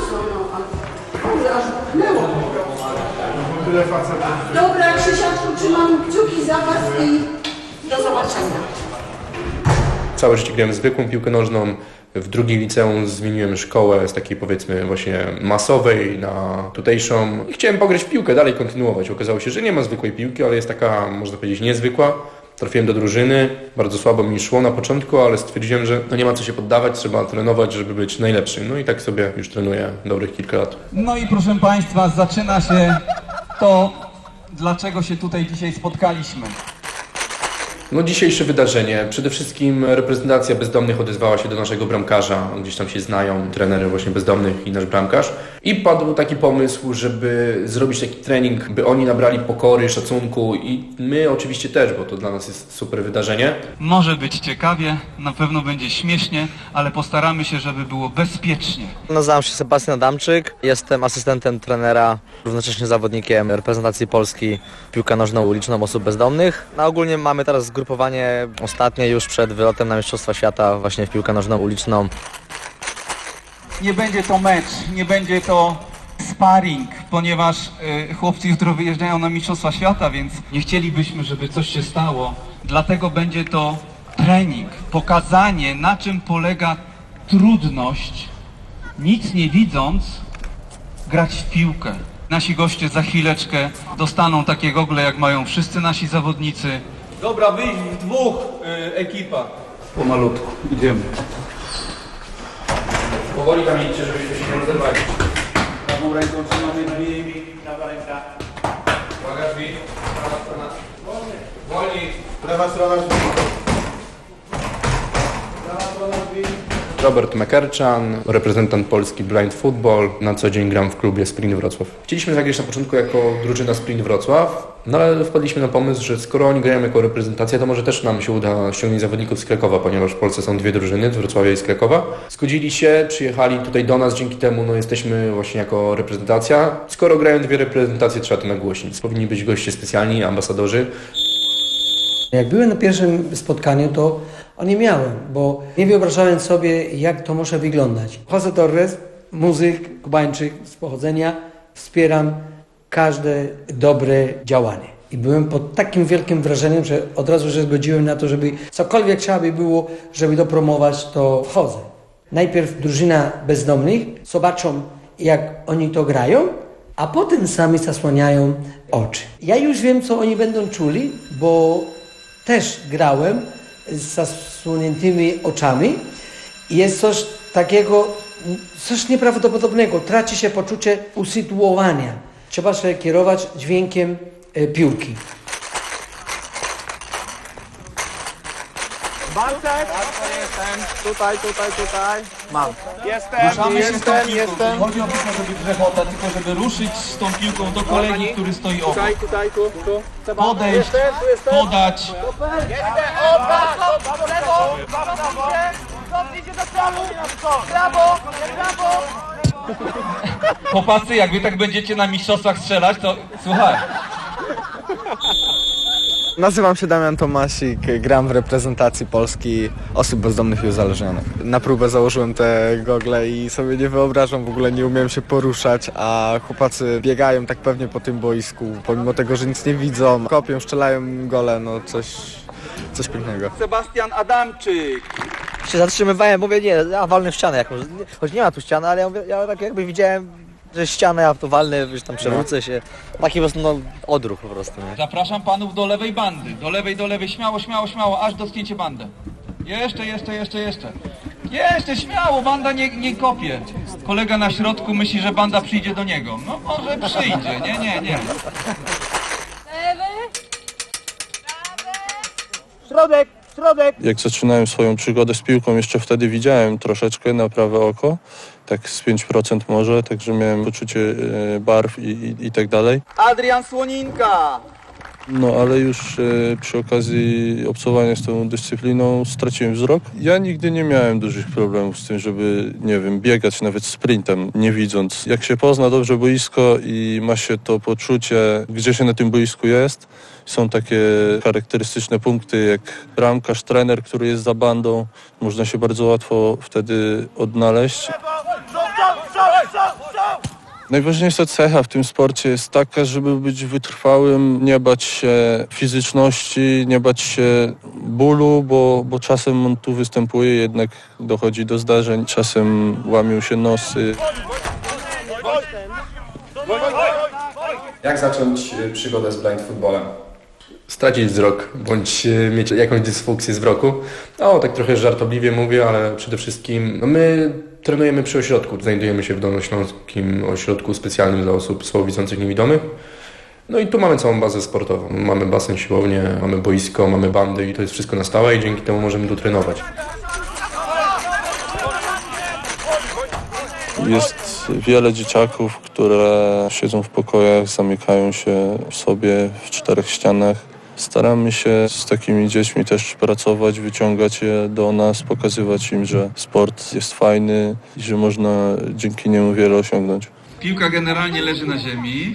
Dobra, Krzysiaczku, trzymam kciuki za was i do zobaczenia. Całe życie grałem zwykłą piłkę nożną. W drugim liceum zmieniłem szkołę z takiej powiedzmy właśnie masowej na tutejszą i chciałem pograć w piłkę, dalej kontynuować. Okazało się, że nie ma zwykłej piłki, ale jest taka, można powiedzieć, niezwykła. Trafiłem do drużyny, bardzo słabo mi szło na początku, ale stwierdziłem, że no nie ma co się poddawać, trzeba trenować, żeby być najlepszym. No i tak sobie już trenuję dobrych kilka lat. No i proszę Państwa, zaczyna się to, dlaczego się tutaj dzisiaj spotkaliśmy. No dzisiejsze wydarzenie, przede wszystkim reprezentacja bezdomnych odezwała się do naszego bramkarza, gdzieś tam się znają, trener właśnie bezdomnych i nasz bramkarz. I padł taki pomysł, żeby zrobić taki trening, by oni nabrali pokory, szacunku i my oczywiście też, bo to dla nas jest super wydarzenie. Może być ciekawie, na pewno będzie śmiesznie, ale postaramy się, żeby było bezpiecznie. Nazywam się Sebastian Adamczyk, jestem asystentem trenera, równocześnie zawodnikiem reprezentacji Polski piłka nożną uliczną osób bezdomnych. No, ogólnie mamy teraz zgrupowanie ostatnie już przed wylotem na Mistrzostwa Świata właśnie w piłkę nożną uliczną. Nie będzie to mecz, nie będzie to sparring, ponieważ y, chłopcy jutro wyjeżdżają na Mistrzostwa Świata, więc nie chcielibyśmy, żeby coś się stało. Dlatego będzie to trening, pokazanie, na czym polega trudność nic nie widząc, grać w piłkę. Nasi goście za chwileczkę dostaną takie gogle, jak mają wszyscy nasi zawodnicy. Dobra, wyjść w dwóch y, ekipach. Pomalutku, idziemy. Powoli tam idźcie, żebyśmy się nie rozerwali. Prawą ręką trzymamy drzwi, prawa ręka. Uwaga, drzwi. Prawa strona. Wolniej. Prawa strona drzwi. Prawa strona drzwi. Robert Mekerczan, reprezentant Polski Blind Football. Na co dzień gram w klubie Sprint Wrocław. Chcieliśmy zagrać na początku jako drużyna Sprint Wrocław, no ale wpadliśmy na pomysł, że skoro oni grają jako reprezentacja, to może też nam się uda ściągnąć zawodników z Krakowa, ponieważ w Polsce są dwie drużyny, z Wrocławia i z Krakowa. Zgodzili się, przyjechali tutaj do nas, dzięki temu no, jesteśmy właśnie jako reprezentacja. Skoro grają dwie reprezentacje, trzeba to nagłośnić. Powinni być goście specjalni, ambasadorzy. Jak byłem na pierwszym spotkaniu, to o nie miałem, bo nie wyobrażałem sobie, jak to może wyglądać. Jose Torres, muzyk, Kubańczyk z pochodzenia, wspieram każde dobre działanie. I byłem pod takim wielkim wrażeniem, że od razu się zgodziłem na to, żeby cokolwiek trzeba by było, żeby dopromować, to wchodzę. Najpierw drużyna bezdomnych, zobaczą, jak oni to grają, a potem sami zasłaniają oczy. Ja już wiem, co oni będą czuli, bo też grałem z zasłoniętymi oczami i jest coś takiego, coś nieprawdopodobnego. Traci się poczucie usytuowania. Trzeba się kierować dźwiękiem e, piłki. Bartek! Jestem. Tutaj, tutaj, tutaj. Mam. Jestem, Ruszamy jestem, się z tą piłką. jestem. Chodzi o to, żeby grzechota, tylko żeby ruszyć z tą piłką do kolegi, który stoi obok. Tutaj, tutaj, tu, tu. Podejść, jestem, tu jestem. podać. Jestem, oddać, w lewo, brawo, idzie do prawo, brawo, brawo. Chłopacy, jak wy tak będziecie na mistrzostwach strzelać, to słuchaj. Nazywam się Damian Tomasik, gram w reprezentacji Polski osób bezdomnych i uzależnionych. Na próbę założyłem te gogle i sobie nie wyobrażam, w ogóle nie umiem się poruszać, a chłopacy biegają tak pewnie po tym boisku, pomimo tego, że nic nie widzą, kopią, strzelają gole, no coś, coś pięknego. Sebastian Adamczyk. Się zatrzymywałem, mówię, nie, ja walnę w ścianę jakąś, choć nie ma tu ściany, ale ja, mówię, ja tak jakby widziałem, że ścianę, ja to walnę, już tam przewrócę się. Taki po prostu no, odruch po prostu. Nie? Zapraszam panów do lewej bandy, do lewej, do lewej, śmiało, śmiało, śmiało, aż dotknięcie bandę. Jeszcze, jeszcze, jeszcze, jeszcze. Jeszcze, śmiało, banda nie, nie kopie. Kolega na środku myśli, że banda przyjdzie do niego. No może przyjdzie, nie, nie, nie. Środek, środek! Jak zaczynałem swoją przygodę z piłką, jeszcze wtedy widziałem troszeczkę na prawe oko, tak z pięć procent może, także miałem poczucie barw i, i, i tak dalej. Adrian Słoninka! No ale już e, przy okazji obcowania z tą dyscypliną straciłem wzrok. Ja nigdy nie miałem dużych problemów z tym, żeby, nie wiem, biegać nawet sprintem, nie widząc. Jak się pozna dobrze boisko i ma się to poczucie, gdzie się na tym boisku jest, są takie charakterystyczne punkty jak bramkarz, trener, który jest za bandą. Można się bardzo łatwo wtedy odnaleźć. Najważniejsza cecha w tym sporcie jest taka, żeby być wytrwałym, nie bać się fizyczności, nie bać się bólu, bo, bo czasem on tu występuje, jednak dochodzi do zdarzeń, czasem łamią się nosy. Jak zacząć przygodę z blind footballem? Stracić wzrok, bądź mieć jakąś dysfunkcję wzroku. O, tak trochę żartobliwie mówię, ale przede wszystkim no my trenujemy przy ośrodku. Znajdujemy się w Dolnośląskim Ośrodku Specjalnym dla osób słabowidzących niewidomych. No i tu mamy całą bazę sportową. Mamy basen, siłownię, mamy boisko, mamy bandy i to jest wszystko na stałe i dzięki temu możemy tu trenować. Jest wiele dzieciaków, które siedzą w pokojach, zamykają się w sobie w czterech ścianach. Staramy się z takimi dziećmi też pracować, wyciągać je do nas, pokazywać im, że sport jest fajny i że można dzięki niemu wiele osiągnąć. Piłka generalnie leży na ziemi.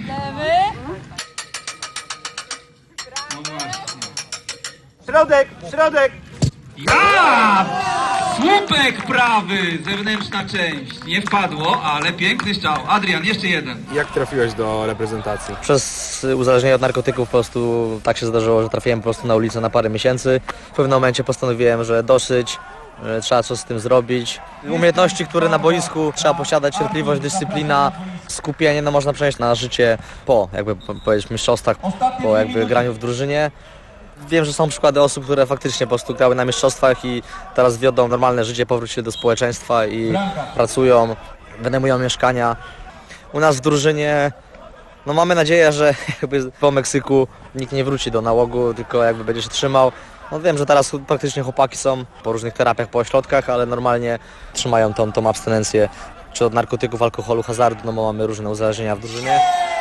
No właśnie. Środek, środek! Ja! Słupek prawy, zewnętrzna część. Nie wpadło, ale piękny strzał. Adrian, jeszcze jeden. Jak trafiłeś do reprezentacji? Przez uzależnienie od narkotyków po prostu tak się zdarzyło, że trafiłem po prostu na ulicę na parę miesięcy. W pewnym momencie postanowiłem, że dosyć trzeba coś z tym zrobić. Umiejętności, które na boisku trzeba posiadać, cierpliwość, dyscyplina, skupienie, no można przenieść na życie po, jakby powiedzieć, mistrzostwach, po jakby graniu w drużynie. Wiem, że są przykłady osób, które faktycznie po prostu grały na mistrzostwach i teraz wiodą normalne życie, powrócili do społeczeństwa i pracują, wynajmują mieszkania. U nas w drużynie, no mamy nadzieję, że jakby po Meksyku nikt nie wróci do nałogu, tylko jakby będzie się trzymał. No wiem, że teraz praktycznie chłopaki są po różnych terapiach, po ośrodkach, ale normalnie trzymają tą, tą abstynencję, czy od narkotyków, alkoholu, hazardu, no bo mamy różne uzależnienia w drużynie.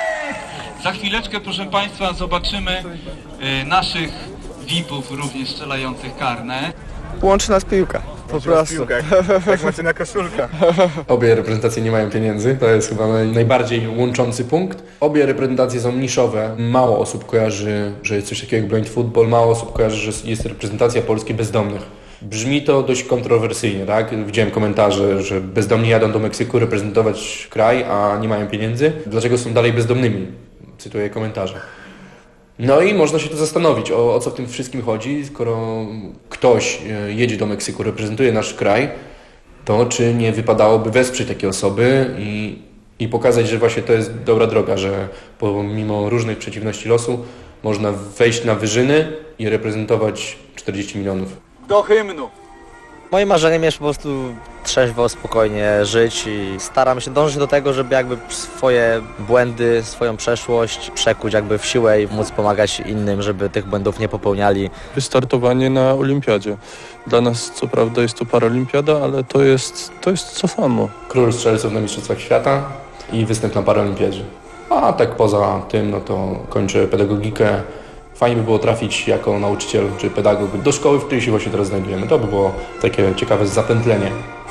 Za chwileczkę, proszę Państwa, zobaczymy y, naszych V I P-ów również strzelających karne. Łączy nas piłka, po prostu. Jak macie na koszulkach. Obie reprezentacje nie mają pieniędzy, to jest chyba najbardziej łączący punkt. Obie reprezentacje są niszowe. Mało osób kojarzy, że jest coś takiego jak blind football, mało osób kojarzy, że jest reprezentacja Polski bezdomnych. Brzmi to dość kontrowersyjnie, tak? Widziałem komentarze, że bezdomni jadą do Meksyku reprezentować kraj, a nie mają pieniędzy. Dlaczego są dalej bezdomnymi? Cytuję komentarze. No i można się tu zastanowić, o, o co w tym wszystkim chodzi, skoro ktoś jedzie do Meksyku, reprezentuje nasz kraj, to czy nie wypadałoby wesprzeć takie osoby i, i pokazać, że właśnie to jest dobra droga, że pomimo różnych przeciwności losu można wejść na wyżyny i reprezentować czterdzieści milionów. Do hymnu! Moim marzeniem jest po prostu trzeźwo, spokojnie żyć i staram się dążyć do tego, żeby jakby swoje błędy, swoją przeszłość przekuć jakby w siłę i móc pomagać innym, żeby tych błędów nie popełniali. Wystartowanie na olimpiadzie. Dla nas co prawda jest to paralimpiada, ale to jest, to jest to samo. Król strzelców na Mistrzostwach Świata i występ na paralimpiadzie. A tak poza tym, no to kończę pedagogikę. Fajnie by było trafić jako nauczyciel czy pedagog do szkoły, w której się właśnie teraz znajdujemy. To by było takie ciekawe zapętlenie.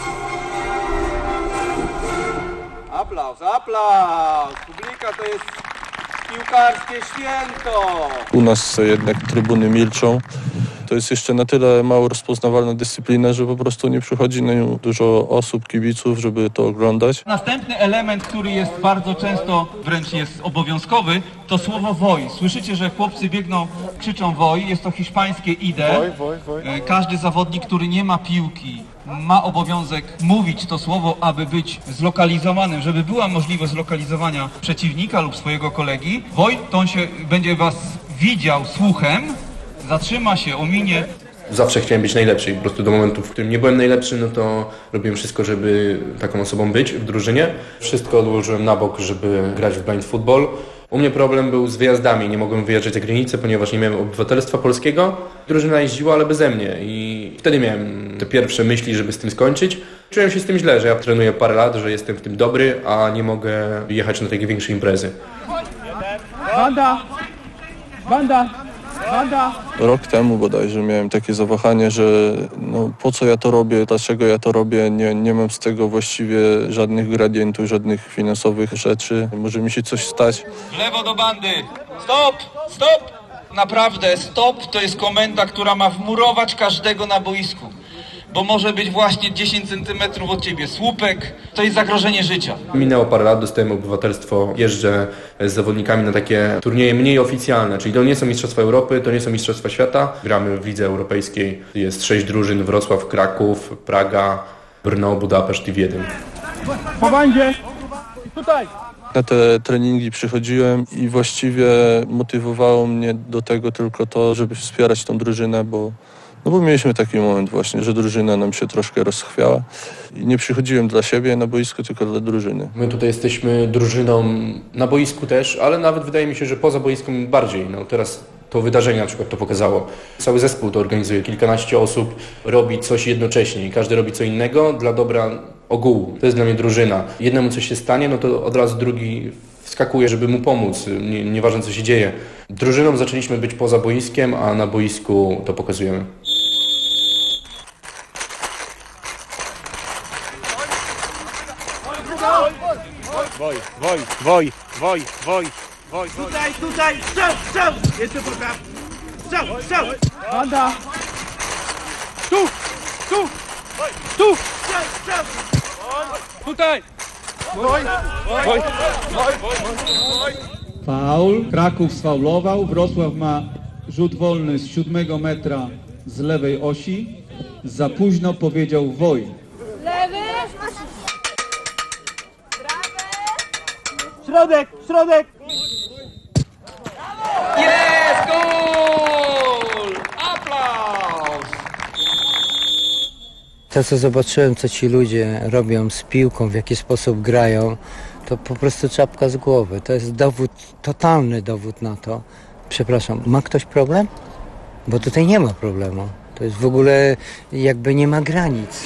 Aplauz, aplauz! Publika to jest piłkarskie święto! U nas jednak trybuny milczą. To jest jeszcze na tyle mało rozpoznawalna dyscyplina, że po prostu nie przychodzi na nią dużo osób, kibiców, żeby to oglądać. Następny element, który jest bardzo często, wręcz jest obowiązkowy, to słowo woj. Słyszycie, że chłopcy biegną, krzyczą woj, jest to hiszpańskie ide. Woj, woj, woj. Każdy zawodnik, który nie ma piłki, ma obowiązek mówić to słowo, aby być zlokalizowanym, żeby była możliwość zlokalizowania przeciwnika lub swojego kolegi. Woj, to on się będzie was widział słuchem, zatrzyma się, ominie. Zawsze chciałem być najlepszy i po prostu do momentu, w którym nie byłem najlepszy, no to robiłem wszystko, żeby taką osobą być w drużynie. Wszystko odłożyłem na bok, żeby grać w blind football. U mnie problem był z wyjazdami, nie mogłem wyjeżdżać za granicę, ponieważ nie miałem obywatelstwa polskiego. Drużyna jeździła, ale beze mnie i wtedy miałem te pierwsze myśli, żeby z tym skończyć. Czułem się z tym źle, że ja trenuję parę lat, że jestem w tym dobry, a nie mogę jechać na takie większe imprezy. Banda! Banda! Banda! Rok temu bodajże miałem takie zawahanie, że no, po co ja to robię, dlaczego ja to robię, nie, nie mam z tego właściwie żadnych gradientów, żadnych finansowych rzeczy. Może mi się coś stać. W lewo do bandy! Stop! Stop! Naprawdę, stop to jest komenda, która ma wmurować każdego na boisku. Bo może być właśnie dziesięć centymetrów od ciebie słupek, to jest zagrożenie życia. Minęło parę lat, dostałem obywatelstwo, jeżdżę z zawodnikami na takie turnieje mniej oficjalne, czyli to nie są Mistrzostwa Europy, to nie są Mistrzostwa Świata. Gramy w Lidze Europejskiej, jest sześć drużyn, Wrocław, Kraków, Praga, Brno, Budapeszt i Wiedeń. Po bandzie! Tutaj! Na te treningi przychodziłem i właściwie motywowało mnie do tego tylko to, żeby wspierać tą drużynę, bo No bo mieliśmy taki moment właśnie, że drużyna nam się troszkę rozchwiała i nie przychodziłem dla siebie na boisko, tylko dla drużyny. My tutaj jesteśmy drużyną na boisku też, ale nawet wydaje mi się, że poza boiskiem bardziej. No teraz to wydarzenie na przykład to pokazało. Cały zespół to organizuje, kilkanaście osób robi coś jednocześnie i każdy robi co innego dla dobra ogółu. To jest dla mnie drużyna. Jednemu coś się stanie, no to od razu drugi wskakuje, żeby mu pomóc, nie, nieważne co się dzieje. Drużyną zaczęliśmy być poza boiskiem, a na boisku to pokazujemy. Woj, woj, woj, woj, woj, woj. Tutaj, tutaj, strzał, strzał! Jeszcze popraw. Strzał, strzał! Banda! Tu, tu, tu! Strzał, strzał! Tutaj! Woj, woj, woj, woj. Faul. Kraków sfaulował. Wrocław ma rzut wolny z siódmego metra z lewej osi. za późno powiedział woj. Lewy. Środek, środek. Jest gol! Aplauz! To, co zobaczyłem, co ci ludzie robią z piłką, w jaki sposób grają, to po prostu czapka z głowy. To jest dowód, totalny dowód na to. Przepraszam, ma ktoś problem? Bo tutaj nie ma problemu. To jest w ogóle jakby nie ma granic.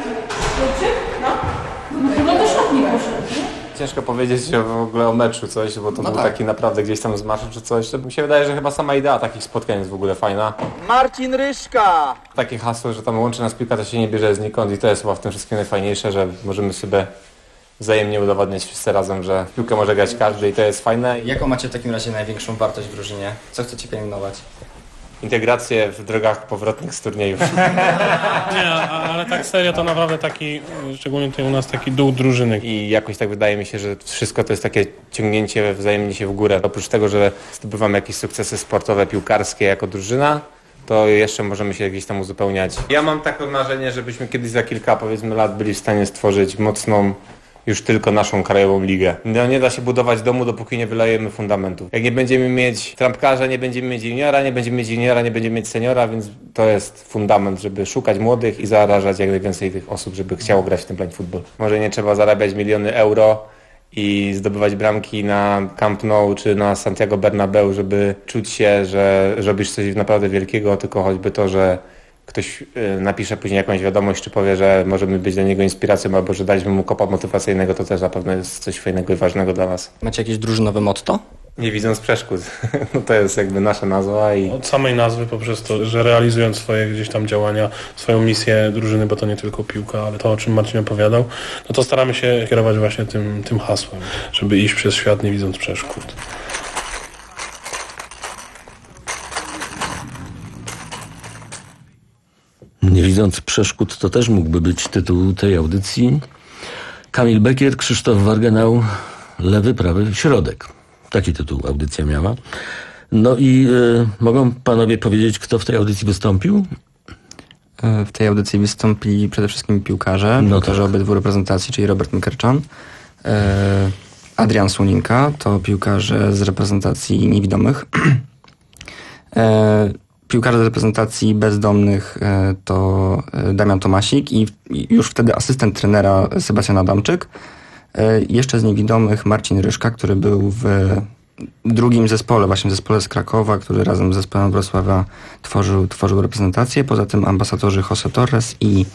No to szatnik poszedł. Ciężko powiedzieć w ogóle o meczu coś, bo to No był tak. taki naprawdę gdzieś tam z marszu czy coś. To mi się wydaje, że chyba sama idea takich spotkań jest w ogóle fajna. Marcin Ryszka. Takie hasło, że tam łączy nas piłka, to się nie bierze znikąd i to jest chyba w tym wszystkim najfajniejsze, że możemy sobie wzajemnie udowadniać wszyscy razem, że w piłkę może grać każdy i to jest fajne. Jaką macie w takim razie największą wartość w drużynie? Co chcecie pielęgnować? Integrację w drogach powrotnych z turniejów. Nie, ale tak serio to naprawdę taki, szczególnie tutaj u nas, taki dół drużyny. I jakoś tak wydaje mi się, że wszystko to jest takie ciągnięcie wzajemnie się w górę. Oprócz tego, że zdobywamy jakieś sukcesy sportowe, piłkarskie jako drużyna, to jeszcze możemy się gdzieś tam uzupełniać. Ja mam takie marzenie, żebyśmy kiedyś za kilka, powiedzmy, lat byli w stanie stworzyć mocną, już tylko naszą krajową ligę. No, nie da się budować domu, dopóki nie wylejemy fundamentów. Jak nie będziemy mieć trampkarza, nie będziemy mieć juniora, nie będziemy mieć juniora, nie będziemy mieć seniora, więc to jest fundament, żeby szukać młodych i zarażać jak najwięcej tych osób, żeby chciało grać w ten blind football. Może nie trzeba zarabiać miliony euro i zdobywać bramki na Camp Nou czy na Santiago Bernabeu, żeby czuć się, że robisz coś naprawdę wielkiego, tylko choćby to, że ktoś napisze później jakąś wiadomość, czy powie, że możemy być dla niego inspiracją, albo że daliśmy mu kopa motywacyjnego, to też na pewno jest coś fajnego i ważnego dla nas. Macie jakieś drużynowe motto? Nie widząc przeszkód. No to jest jakby nasza nazwa. I Od samej nazwy poprzez to, że realizując swoje gdzieś tam działania, swoją misję drużyny, bo to nie tylko piłka, ale to, o czym Marcin opowiadał, no to staramy się kierować właśnie tym, tym hasłem, żeby iść przez świat nie widząc przeszkód. Nie widząc przeszkód, to też mógłby być tytuł tej audycji. Kamil Bekier, Krzysztof Wargenau, lewy, prawy, środek. Taki tytuł audycja miała. No i y, mogą panowie powiedzieć, kto w tej audycji wystąpił? W tej audycji wystąpili przede wszystkim piłkarze, no piłkarze tak. obydwu reprezentacji, czyli Robert Mykerczan, e, Adrian Słoninka, to piłkarze z reprezentacji niewidomych. e, Piłkarze z reprezentacji bezdomnych to Damian Tomasik i już wtedy asystent trenera Sebastian Adamczyk. Jeszcze z niewidomych Marcin Ryszka, który był w drugim zespole, właśnie w zespole z Krakowa, który razem z zespołem Wrocławia tworzył, tworzył reprezentację. Poza tym ambasadorzy Jose Torres i,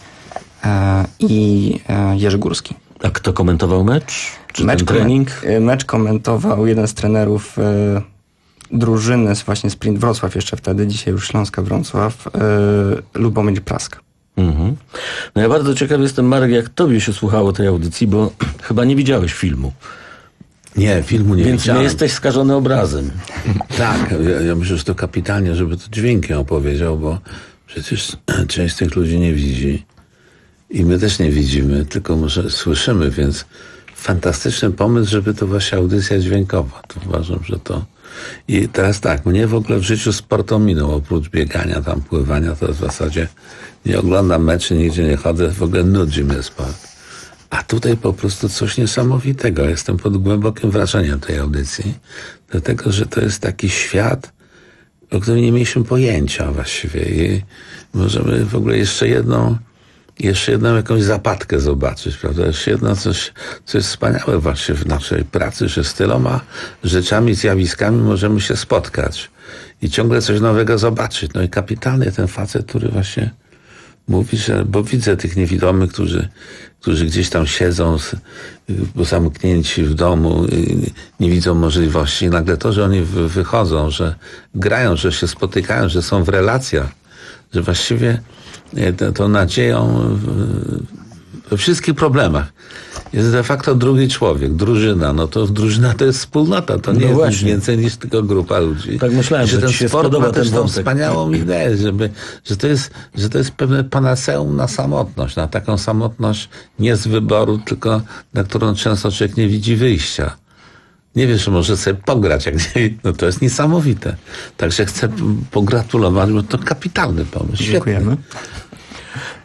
i Jerzy Górski. A kto komentował mecz? Czy mecz, ten trening? Mecz komentował jeden z trenerów drużyny, właśnie Sprint Wrocław jeszcze wtedy, dzisiaj już Śląska Wrocław, yy, Lubomir Plask. Mhm. No ja bardzo ciekaw jestem, Marek, jak tobie się słuchało tej audycji, bo chyba nie widziałeś filmu. Nie, filmu nie Więc widziałem. nie jesteś skażony obrazem. Tak, ja, ja myślę, że to kapitalnie, żeby to dźwiękiem opowiedział, bo przecież część z tych ludzi nie widzi i my też nie widzimy, tylko może słyszymy, więc fantastyczny pomysł, żeby to właśnie audycja dźwiękowa. To uważam, że to... I teraz tak, mnie w ogóle w życiu sport ominął, oprócz biegania, tam pływania, to w zasadzie nie oglądam meczy, nigdzie nie chodzę, w ogóle nudzi mnie sport. A tutaj po prostu coś niesamowitego. Jestem pod głębokim wrażeniem tej audycji, dlatego, że to jest taki świat, o którym nie mieliśmy pojęcia właściwie i możemy w ogóle jeszcze jedną jeszcze jedną jakąś zapadkę zobaczyć, prawda? Jeszcze jedno coś, co jest wspaniałe właśnie w naszej pracy, że z tyloma rzeczami, zjawiskami możemy się spotkać i ciągle coś nowego zobaczyć. No i kapitalnie ten facet, który właśnie mówi, że, bo widzę tych niewidomych, którzy, którzy gdzieś tam siedzą, bo zamknięci w domu, nie widzą możliwości. I nagle to, że oni wychodzą, że grają, że się spotykają, że są w relacjach, że właściwie tą nadzieją we wszystkich problemach jest de facto drugi człowiek, drużyna. No to drużyna to jest wspólnota, to nie no jest właśnie. Nic więcej niż tylko grupa ludzi. Tak myślałem, że, że ten się sport ma też ten tą wspaniałą ideę, żeby, że, to jest, że to jest pewne panaceum na samotność, na taką samotność nie z wyboru, tylko na którą często człowiek nie widzi wyjścia. Nie wiesz, że może sobie pograć, jak nie, no to jest niesamowite. Także chcę pogratulować, bo to kapitalny pomysł. Dziękujemy.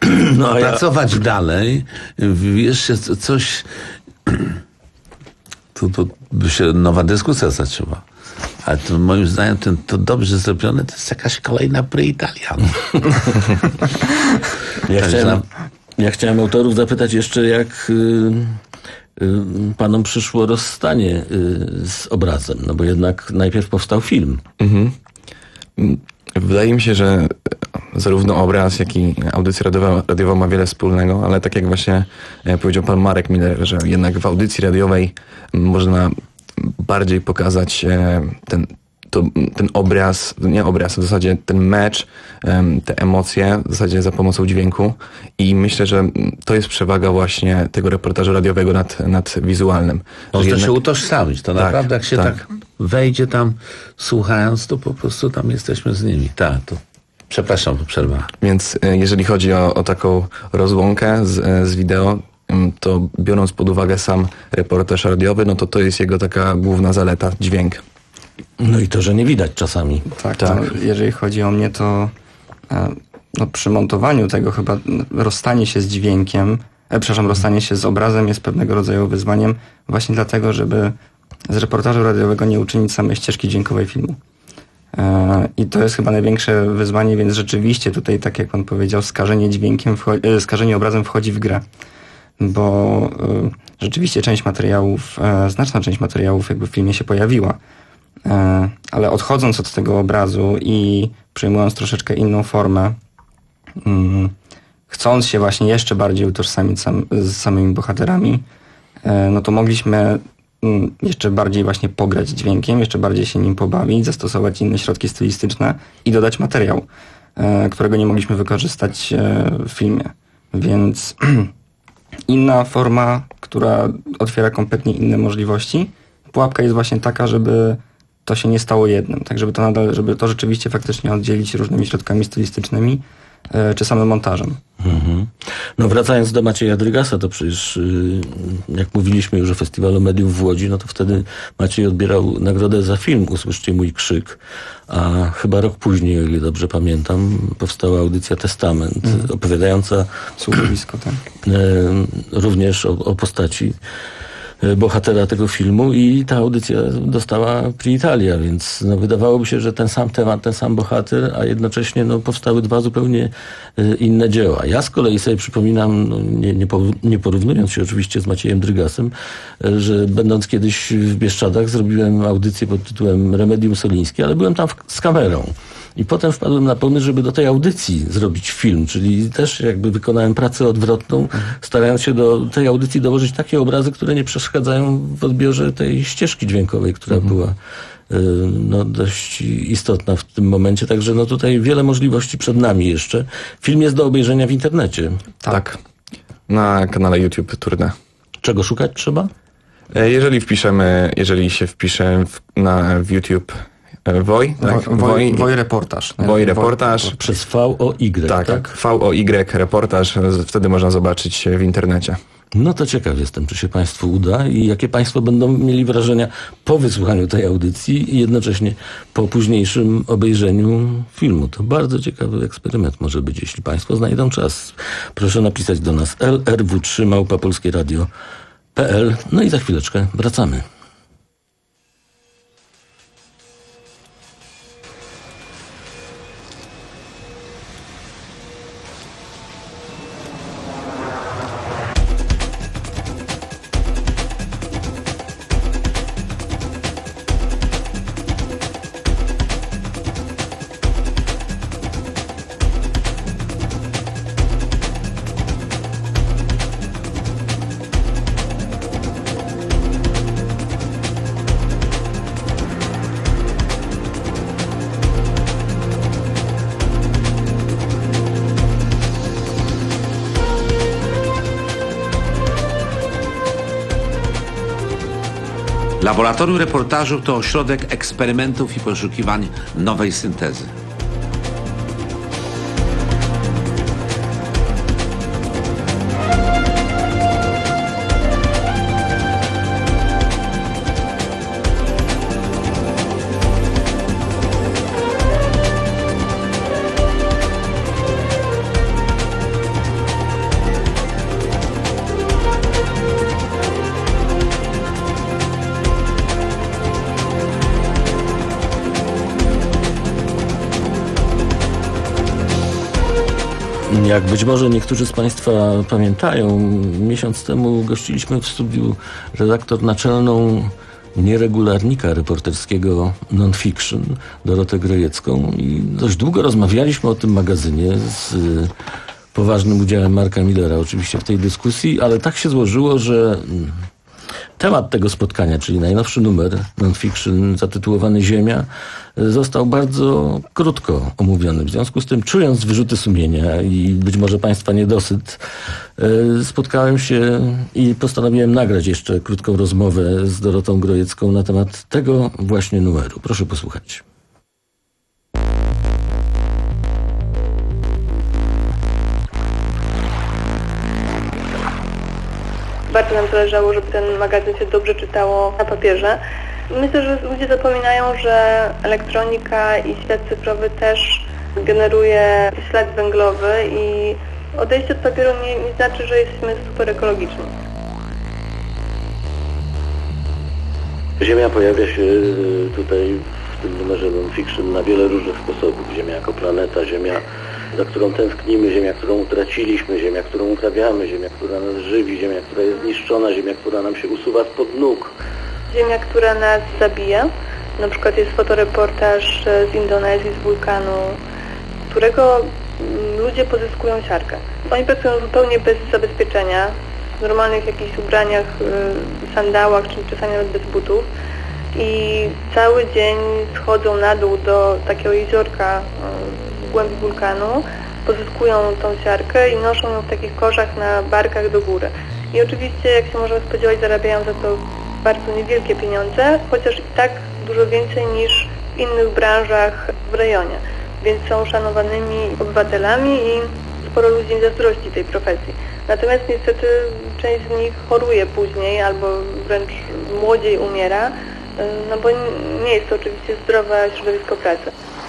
No, a ja... pracować dalej. Jeszcze coś... Tu, tu by się nowa dyskusja zaczęła. Ale to moim zdaniem ten, to dobrze zrobione to jest jakaś kolejna pre-Italia. Ja, chciałem, ja chciałem autorów zapytać jeszcze, jak y, y, panom przyszło rozstanie y, z obrazem, no bo jednak najpierw powstał film. Mhm. Wydaje mi się, że zarówno obraz, jak i audycja radiowa, radiowa ma wiele wspólnego, ale tak jak właśnie powiedział pan Marek Miller, że jednak w audycji radiowej można bardziej pokazać ten, to, ten obraz, nie obraz, w zasadzie ten mecz, te emocje w zasadzie za pomocą dźwięku i myślę, że to jest przewaga właśnie tego reportażu radiowego nad, nad wizualnym. Można jednak... się utożsamić. To tak, naprawdę jak się tak. tak wejdzie tam słuchając, to po prostu tam jesteśmy z nimi. Tak, to przepraszam, przerwa. Więc jeżeli chodzi o, o taką rozłąkę z, z wideo, to biorąc pod uwagę sam reportaż radiowy, no to to jest jego taka główna zaleta, dźwięk. No i to, że nie widać czasami. Tak, tak. No, jeżeli chodzi o mnie, to no, przy montowaniu tego chyba rozstanie się z dźwiękiem, e, przepraszam, rozstanie się z obrazem jest pewnego rodzaju wyzwaniem właśnie dlatego, żeby z reportażu radiowego nie uczynić samej ścieżki dźwiękowej filmu. E, I to jest chyba największe wyzwanie, więc rzeczywiście tutaj, tak jak pan powiedział, skażenie dźwiękiem, wchodzi, e, skażenie obrazem wchodzi w grę. Bo e, rzeczywiście część materiałów, e, znaczna część materiałów jakby w filmie się pojawiła. E, ale odchodząc od tego obrazu i przyjmując troszeczkę inną formę, mm, chcąc się właśnie jeszcze bardziej utożsamić sam, z samymi bohaterami, e, no to mogliśmy mm, jeszcze bardziej właśnie pograć dźwiękiem, jeszcze bardziej się nim pobawić, zastosować inne środki stylistyczne i dodać materiał, e, którego nie mogliśmy wykorzystać e, w filmie. Więc inna forma, która otwiera kompletnie inne możliwości. Pułapka jest właśnie taka, żeby to się nie stało jednym, tak żeby to nadal, żeby to rzeczywiście faktycznie oddzielić różnymi środkami stylistycznymi e, czy samym montażem. Mhm. No wracając do Macieja Drygasa, to przecież y, jak mówiliśmy już o Festiwalu Mediów w Łodzi, no to wtedy Maciej odbierał nagrodę za film Usłyszcie mój krzyk, a chyba rok później, o ile dobrze pamiętam, powstała audycja Testament, mhm. opowiadająca słuchowisko, tak. y, również o, o postaci bohatera tego filmu i ta audycja dostała Prix Italia, więc no, wydawałoby się, że ten sam temat, ten sam bohater, a jednocześnie no, powstały dwa zupełnie y, inne dzieła. Ja z kolei sobie przypominam, no, nie, nie, nie porównując się oczywiście z Maciejem Drygasem, y, że będąc kiedyś w Bieszczadach zrobiłem audycję pod tytułem Remedium Solińskie, ale byłem tam w, z kamerą. I potem wpadłem na pomysł, żeby do tej audycji zrobić film, czyli też jakby wykonałem pracę odwrotną, starając się do tej audycji dołożyć takie obrazy, które nie przeszkadzają w odbiorze tej ścieżki dźwiękowej, która mhm. była y, no, dość istotna w tym momencie. Także no tutaj wiele możliwości przed nami jeszcze. Film jest do obejrzenia w internecie. Tak. tak. Na kanale YouTube Tournée. Czego szukać trzeba? Jeżeli wpiszemy, jeżeli się wpisze w, na w YouTube Woj, tak? Woj, Woj, Woj reportaż. Woj reportaż. Woj, przez V O Y, tak? tak? V O Y reportaż, wtedy można zobaczyć w internecie. No to ciekaw jestem, czy się Państwu uda i jakie Państwo będą mieli wrażenia po wysłuchaniu tej audycji i jednocześnie po późniejszym obejrzeniu filmu. To bardzo ciekawy eksperyment może być, jeśli Państwo znajdą czas. Proszę napisać do nas l r w trzy małpa polskie radio kropka p l. No i za chwileczkę wracamy. Laboratorium Reportażu to ośrodek eksperymentów i poszukiwań nowej syntezy. Jak być może niektórzy z Państwa pamiętają, miesiąc temu gościliśmy w studiu redaktor naczelną nieregularnika reporterskiego Non-Fiction, Dorotę Grojecką, i dość długo rozmawialiśmy o tym magazynie z poważnym udziałem Marka Millera oczywiście w tej dyskusji, ale tak się złożyło, że temat tego spotkania, czyli najnowszy numer Non-Fiction zatytułowany Ziemia, został bardzo krótko omówiony. W związku z tym, czując wyrzuty sumienia i być może Państwa niedosyt, spotkałem się i postanowiłem nagrać jeszcze krótką rozmowę z Dorotą Grojecką na temat tego właśnie numeru. Proszę posłuchać. Bardzo nam zależało, żeby ten magazyn się dobrze czytało na papierze. Myślę, że ludzie zapominają, że elektronika i świat cyfrowy też generuje ślad węglowy i odejście od papieru nie, nie znaczy, że jesteśmy super ekologiczni. Ziemia pojawia się tutaj w tym numerze Non-Fiction na wiele różnych sposobów. Ziemia jako planeta, Ziemia, za którą tęsknimy, Ziemia, którą utraciliśmy, Ziemia, którą uprawiamy, Ziemia, która nas żywi, Ziemia, która jest zniszczona, Ziemia, która nam się usuwa spod nóg. Ziemia, która nas zabija. Na przykład jest fotoreportaż z Indonezji, z wulkanu, z którego ludzie pozyskują siarkę. Oni pracują zupełnie bez zabezpieczenia, w normalnych jakichś ubraniach, sandałach, czy czasami nawet bez butów. I cały dzień schodzą na dół do takiego jeziorka w głębi wulkanu, pozyskują tą siarkę i noszą ją w takich koszach na barkach do góry. I oczywiście, jak się można spodziewać, zarabiają za to bardzo niewielkie pieniądze, chociaż i tak dużo więcej niż w innych branżach w rejonie. Więc są szanowanymi obywatelami i sporo ludzi im zazdrości tej profesji. Natomiast niestety część z nich choruje później albo wręcz młodziej umiera, no bo nie jest to oczywiście zdrowe środowisko pracy.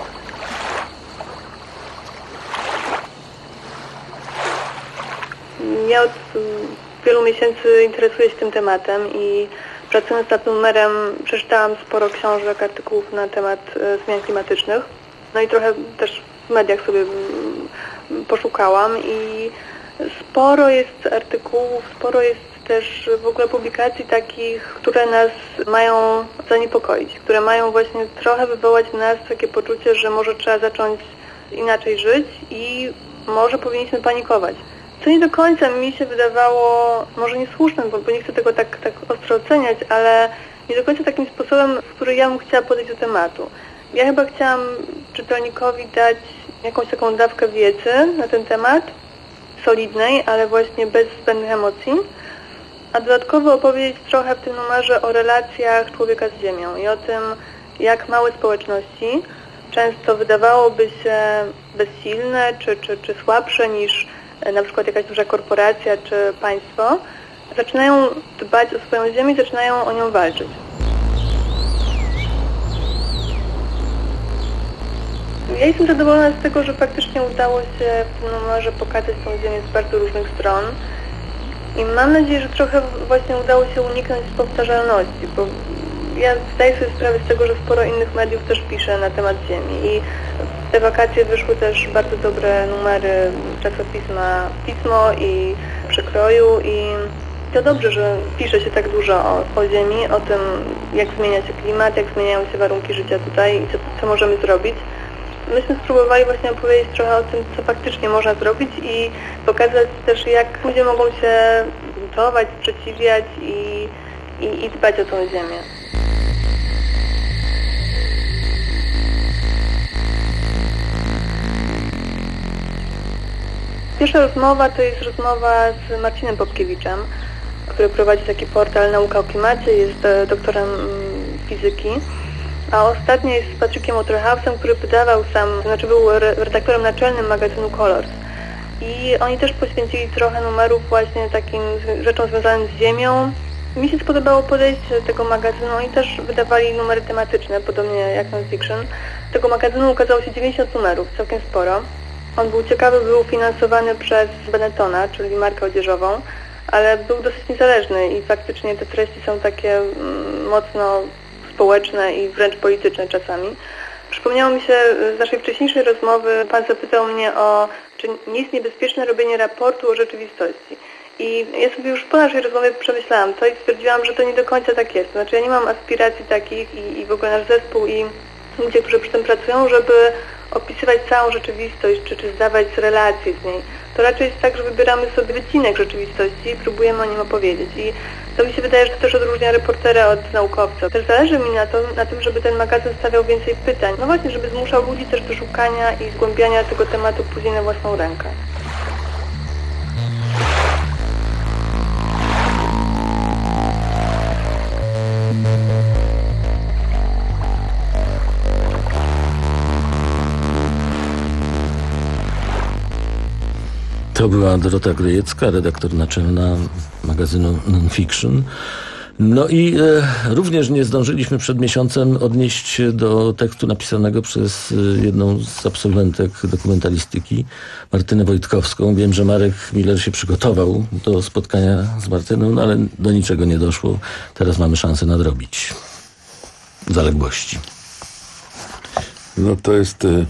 Ja od wielu miesięcy interesuję się tym tematem i pracując nad numerem przeczytałam sporo książek, artykułów na temat zmian klimatycznych. No i trochę też w mediach sobie poszukałam i sporo jest artykułów, sporo jest też w ogóle publikacji takich, które nas mają zaniepokoić, które mają właśnie trochę wywołać w nas takie poczucie, że może trzeba zacząć inaczej żyć i może powinniśmy panikować. Co nie do końca mi się wydawało może niesłusznym, bo, bo nie chcę tego tak, tak ostro oceniać, ale nie do końca takim sposobem, w który ja bym chciała podejść do tematu. Ja chyba chciałam czytelnikowi dać jakąś taką dawkę wiedzy na ten temat, solidnej, ale właśnie bez zbędnych emocji, a dodatkowo opowiedzieć trochę w tym numerze o relacjach człowieka z Ziemią i o tym, jak małe społeczności, często wydawałoby się bezsilne czy, czy, czy słabsze niż na przykład jakaś duża korporacja czy państwo, zaczynają dbać o swoją ziemię, zaczynają o nią walczyć. Ja jestem zadowolona z tego, że faktycznie udało się w tym numerze pokazać tą ziemię z bardzo różnych stron i mam nadzieję, że trochę właśnie udało się uniknąć powtarzalności, bo ja zdaję sobie sprawę z tego, że sporo innych mediów też pisze na temat ziemi i w te wakacje wyszły też bardzo dobre numery czasopisma Pismo i Przekroju i to dobrze, że pisze się tak dużo o, o ziemi, o tym, jak zmienia się klimat, jak zmieniają się warunki życia tutaj i co, co możemy zrobić. Myśmy spróbowali właśnie opowiedzieć trochę o tym, co faktycznie można zrobić i pokazać też, jak ludzie mogą się buntować, sprzeciwiać i, i, i dbać o tą ziemię. Pierwsza rozmowa to jest rozmowa z Marcinem Popkiewiczem, który prowadzi taki portal Nauka o Klimacie, jest doktorem fizyki. A ostatnia jest z Patrykiem Waterhouse'em, który wydawał sam, znaczy był redaktorem naczelnym magazynu Colors. I oni też poświęcili trochę numerów właśnie takim rzeczom związanym z ziemią. Mi się spodobało podejście tego magazynu. Oni też wydawali numery tematyczne, podobnie jak Non-Fiction. Tego magazynu ukazało się dziewięćdziesiąt numerów, całkiem sporo. On był ciekawy, był finansowany przez Benettona, czyli markę odzieżową, ale był dosyć niezależny i faktycznie te treści są takie mm, mocno społeczne i wręcz polityczne czasami. Przypomniało mi się z naszej wcześniejszej rozmowy, pan zapytał mnie o, czy czy nie jest niebezpieczne robienie raportu o rzeczywistości. I ja sobie już po naszej rozmowie przemyślałam to i stwierdziłam, że to nie do końca tak jest. Znaczy ja nie mam aspiracji takich i, i w ogóle nasz zespół i ludzie, którzy przy tym pracują, żeby opisywać całą rzeczywistość, czy, czy zdawać relacje z niej. To raczej jest tak, że wybieramy sobie wycinek rzeczywistości i próbujemy o nim opowiedzieć. I to mi się wydaje, że to też odróżnia reportera od naukowca. Też zależy mi na, to, na tym, żeby ten magazyn stawiał więcej pytań. No właśnie, żeby zmuszał ludzi też do szukania i zgłębiania tego tematu później na własną rękę. To była Dorota Grejecka, redaktor naczelna magazynu Non-Fiction. No i e, również nie zdążyliśmy przed miesiącem odnieść się do tekstu napisanego przez e, jedną z absolwentek dokumentalistyki, Martynę Wojtkowską. Wiem, że Marek Miller się przygotował do spotkania z Martyną, no ale do niczego nie doszło. Teraz mamy szansę nadrobić zaległości. No to jest y,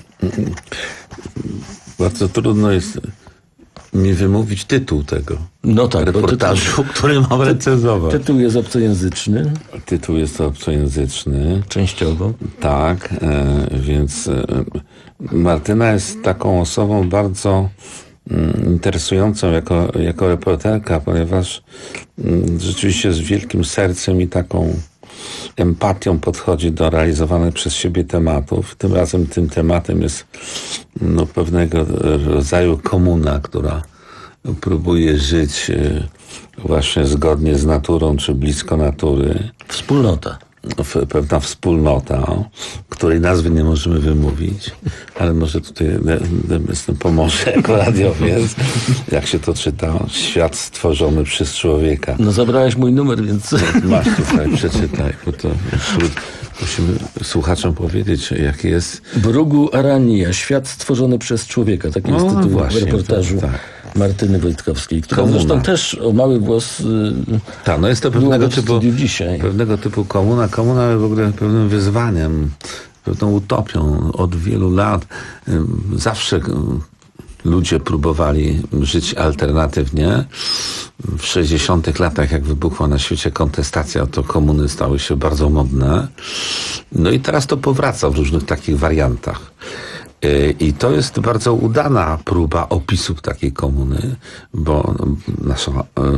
bardzo trudno jest mi wymówić tytuł tego no tak, reportażu, tytuł, który mam recenzować. Tytuł jest obcojęzyczny. Tytuł jest obcojęzyczny. Częściowo. Tak, e, więc e, Martyna jest taką osobą bardzo mm, interesującą jako, jako reporterka, ponieważ mm, rzeczywiście z wielkim sercem i taką empatią podchodzi do realizowanych przez siebie tematów. Tym razem tym tematem jest no, pewnego rodzaju komuna, która próbuje żyć właśnie zgodnie z naturą, czy blisko natury. Wspólnota. Pewna wspólnota, której nazwy nie możemy wymówić, ale może tutaj jestem pomoże jako radiowiec, jak się to czyta. Świat stworzony przez człowieka. No zabrałeś mój numer, więc... Masz tutaj, przeczytaj, bo to musimy słuchaczom powiedzieć, jaki jest... Brugu Arania, świat stworzony przez człowieka. Taki jest tytuł właśnie, reportażu tak, tak. Martyny Wojtkowskiej, która komuna. Zresztą też o mały głos tak, no jest to pewnego typu, dzisiaj. pewnego typu komuna. Komuna jest w ogóle pewnym wyzwaniem, pewną utopią. Od wielu lat zawsze ludzie próbowali żyć alternatywnie. W sześćdziesiątych latach, jak wybuchła na świecie kontestacja, to komuny stały się bardzo modne. No i teraz to powraca w różnych takich wariantach. I to jest bardzo udana próba opisu takiej komuny, bo nasza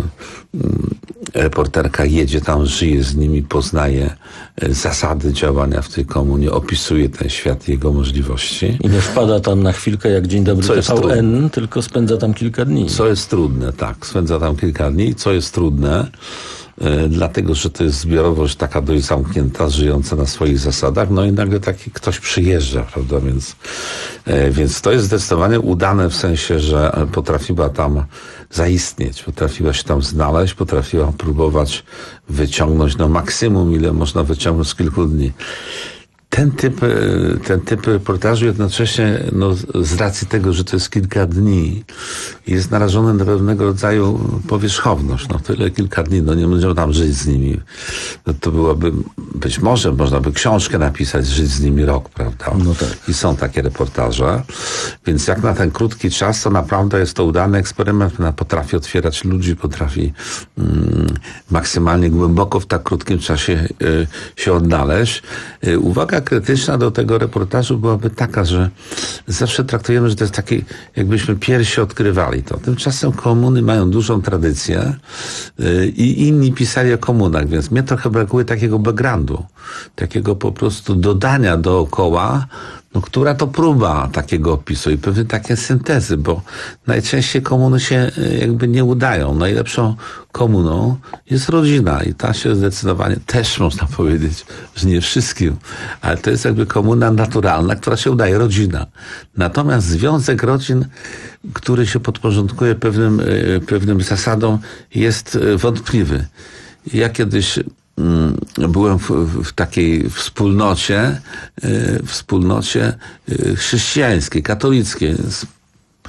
reporterka jedzie tam, żyje z nimi, poznaje zasady działania w tej komunie, opisuje ten świat, jego możliwości. I nie wpada tam na chwilkę jak Dzień Dobry T V N, tylko spędza tam kilka dni. Co jest trudne, tak. Spędza tam kilka dni. Co jest trudne, dlatego, że to jest zbiorowość taka dość zamknięta, żyjąca na swoich zasadach, no i nagle taki ktoś przyjeżdża, prawda, więc, więc to jest zdecydowanie udane w sensie, że potrafiła tam zaistnieć, potrafiła się tam znaleźć, potrafiła próbować wyciągnąć no maksimum, ile można wyciągnąć z kilku dni. Ten typ, ten typ reportażu jednocześnie, no, z racji tego, że to jest kilka dni, jest narażony na pewnego rodzaju powierzchowność. No tyle kilka dni, no nie będziemy tam żyć z nimi. No, to byłoby, być może można by książkę napisać, żyć z nimi rok, prawda? No tak. I są takie reportaże. Więc jak na ten krótki czas, to naprawdę jest to udany eksperyment. Ona potrafi otwierać ludzi, potrafi mm, maksymalnie głęboko w tak krótkim czasie y, się odnaleźć. Y, uwaga krytyczna do tego reportażu byłaby taka, że zawsze traktujemy, że to jest taki, jakbyśmy piersi odkrywali to. Tymczasem komuny mają dużą tradycję yy, i inni pisali o komunach, więc mnie trochę brakuje takiego backgroundu, takiego po prostu dodania dookoła, no, która to próba takiego opisu i pewnie takie syntezy, bo najczęściej komuny się jakby nie udają. Najlepszą komuną jest rodzina i ta się zdecydowanie też można powiedzieć, że nie wszystkim, ale to jest jakby komuna naturalna, która się udaje, rodzina. Natomiast związek rodzin, który się podporządkuje pewnym, pewnym zasadom, jest wątpliwy. Ja kiedyś byłem w, w takiej wspólnocie, wspólnocie chrześcijańskiej, katolickiej.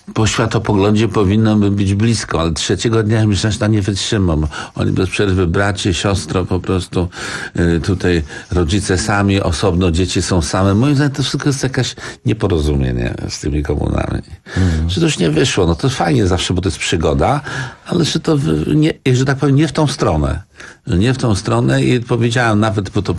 po światopoglądzie powinno by być blisko, ale trzeciego dnia myślę, że nie wytrzymam. Oni bez przerwy, bracie, siostro, po prostu y, tutaj rodzice sami, osobno, dzieci są same. Moim zdaniem to wszystko jest jakaś nieporozumienie z tymi komunami. Mm. Że to już nie wyszło. No to fajnie zawsze, bo to jest przygoda, ale że to, nie, że tak powiem, nie w tą stronę. Nie w tą stronę i powiedziałem nawet, bo to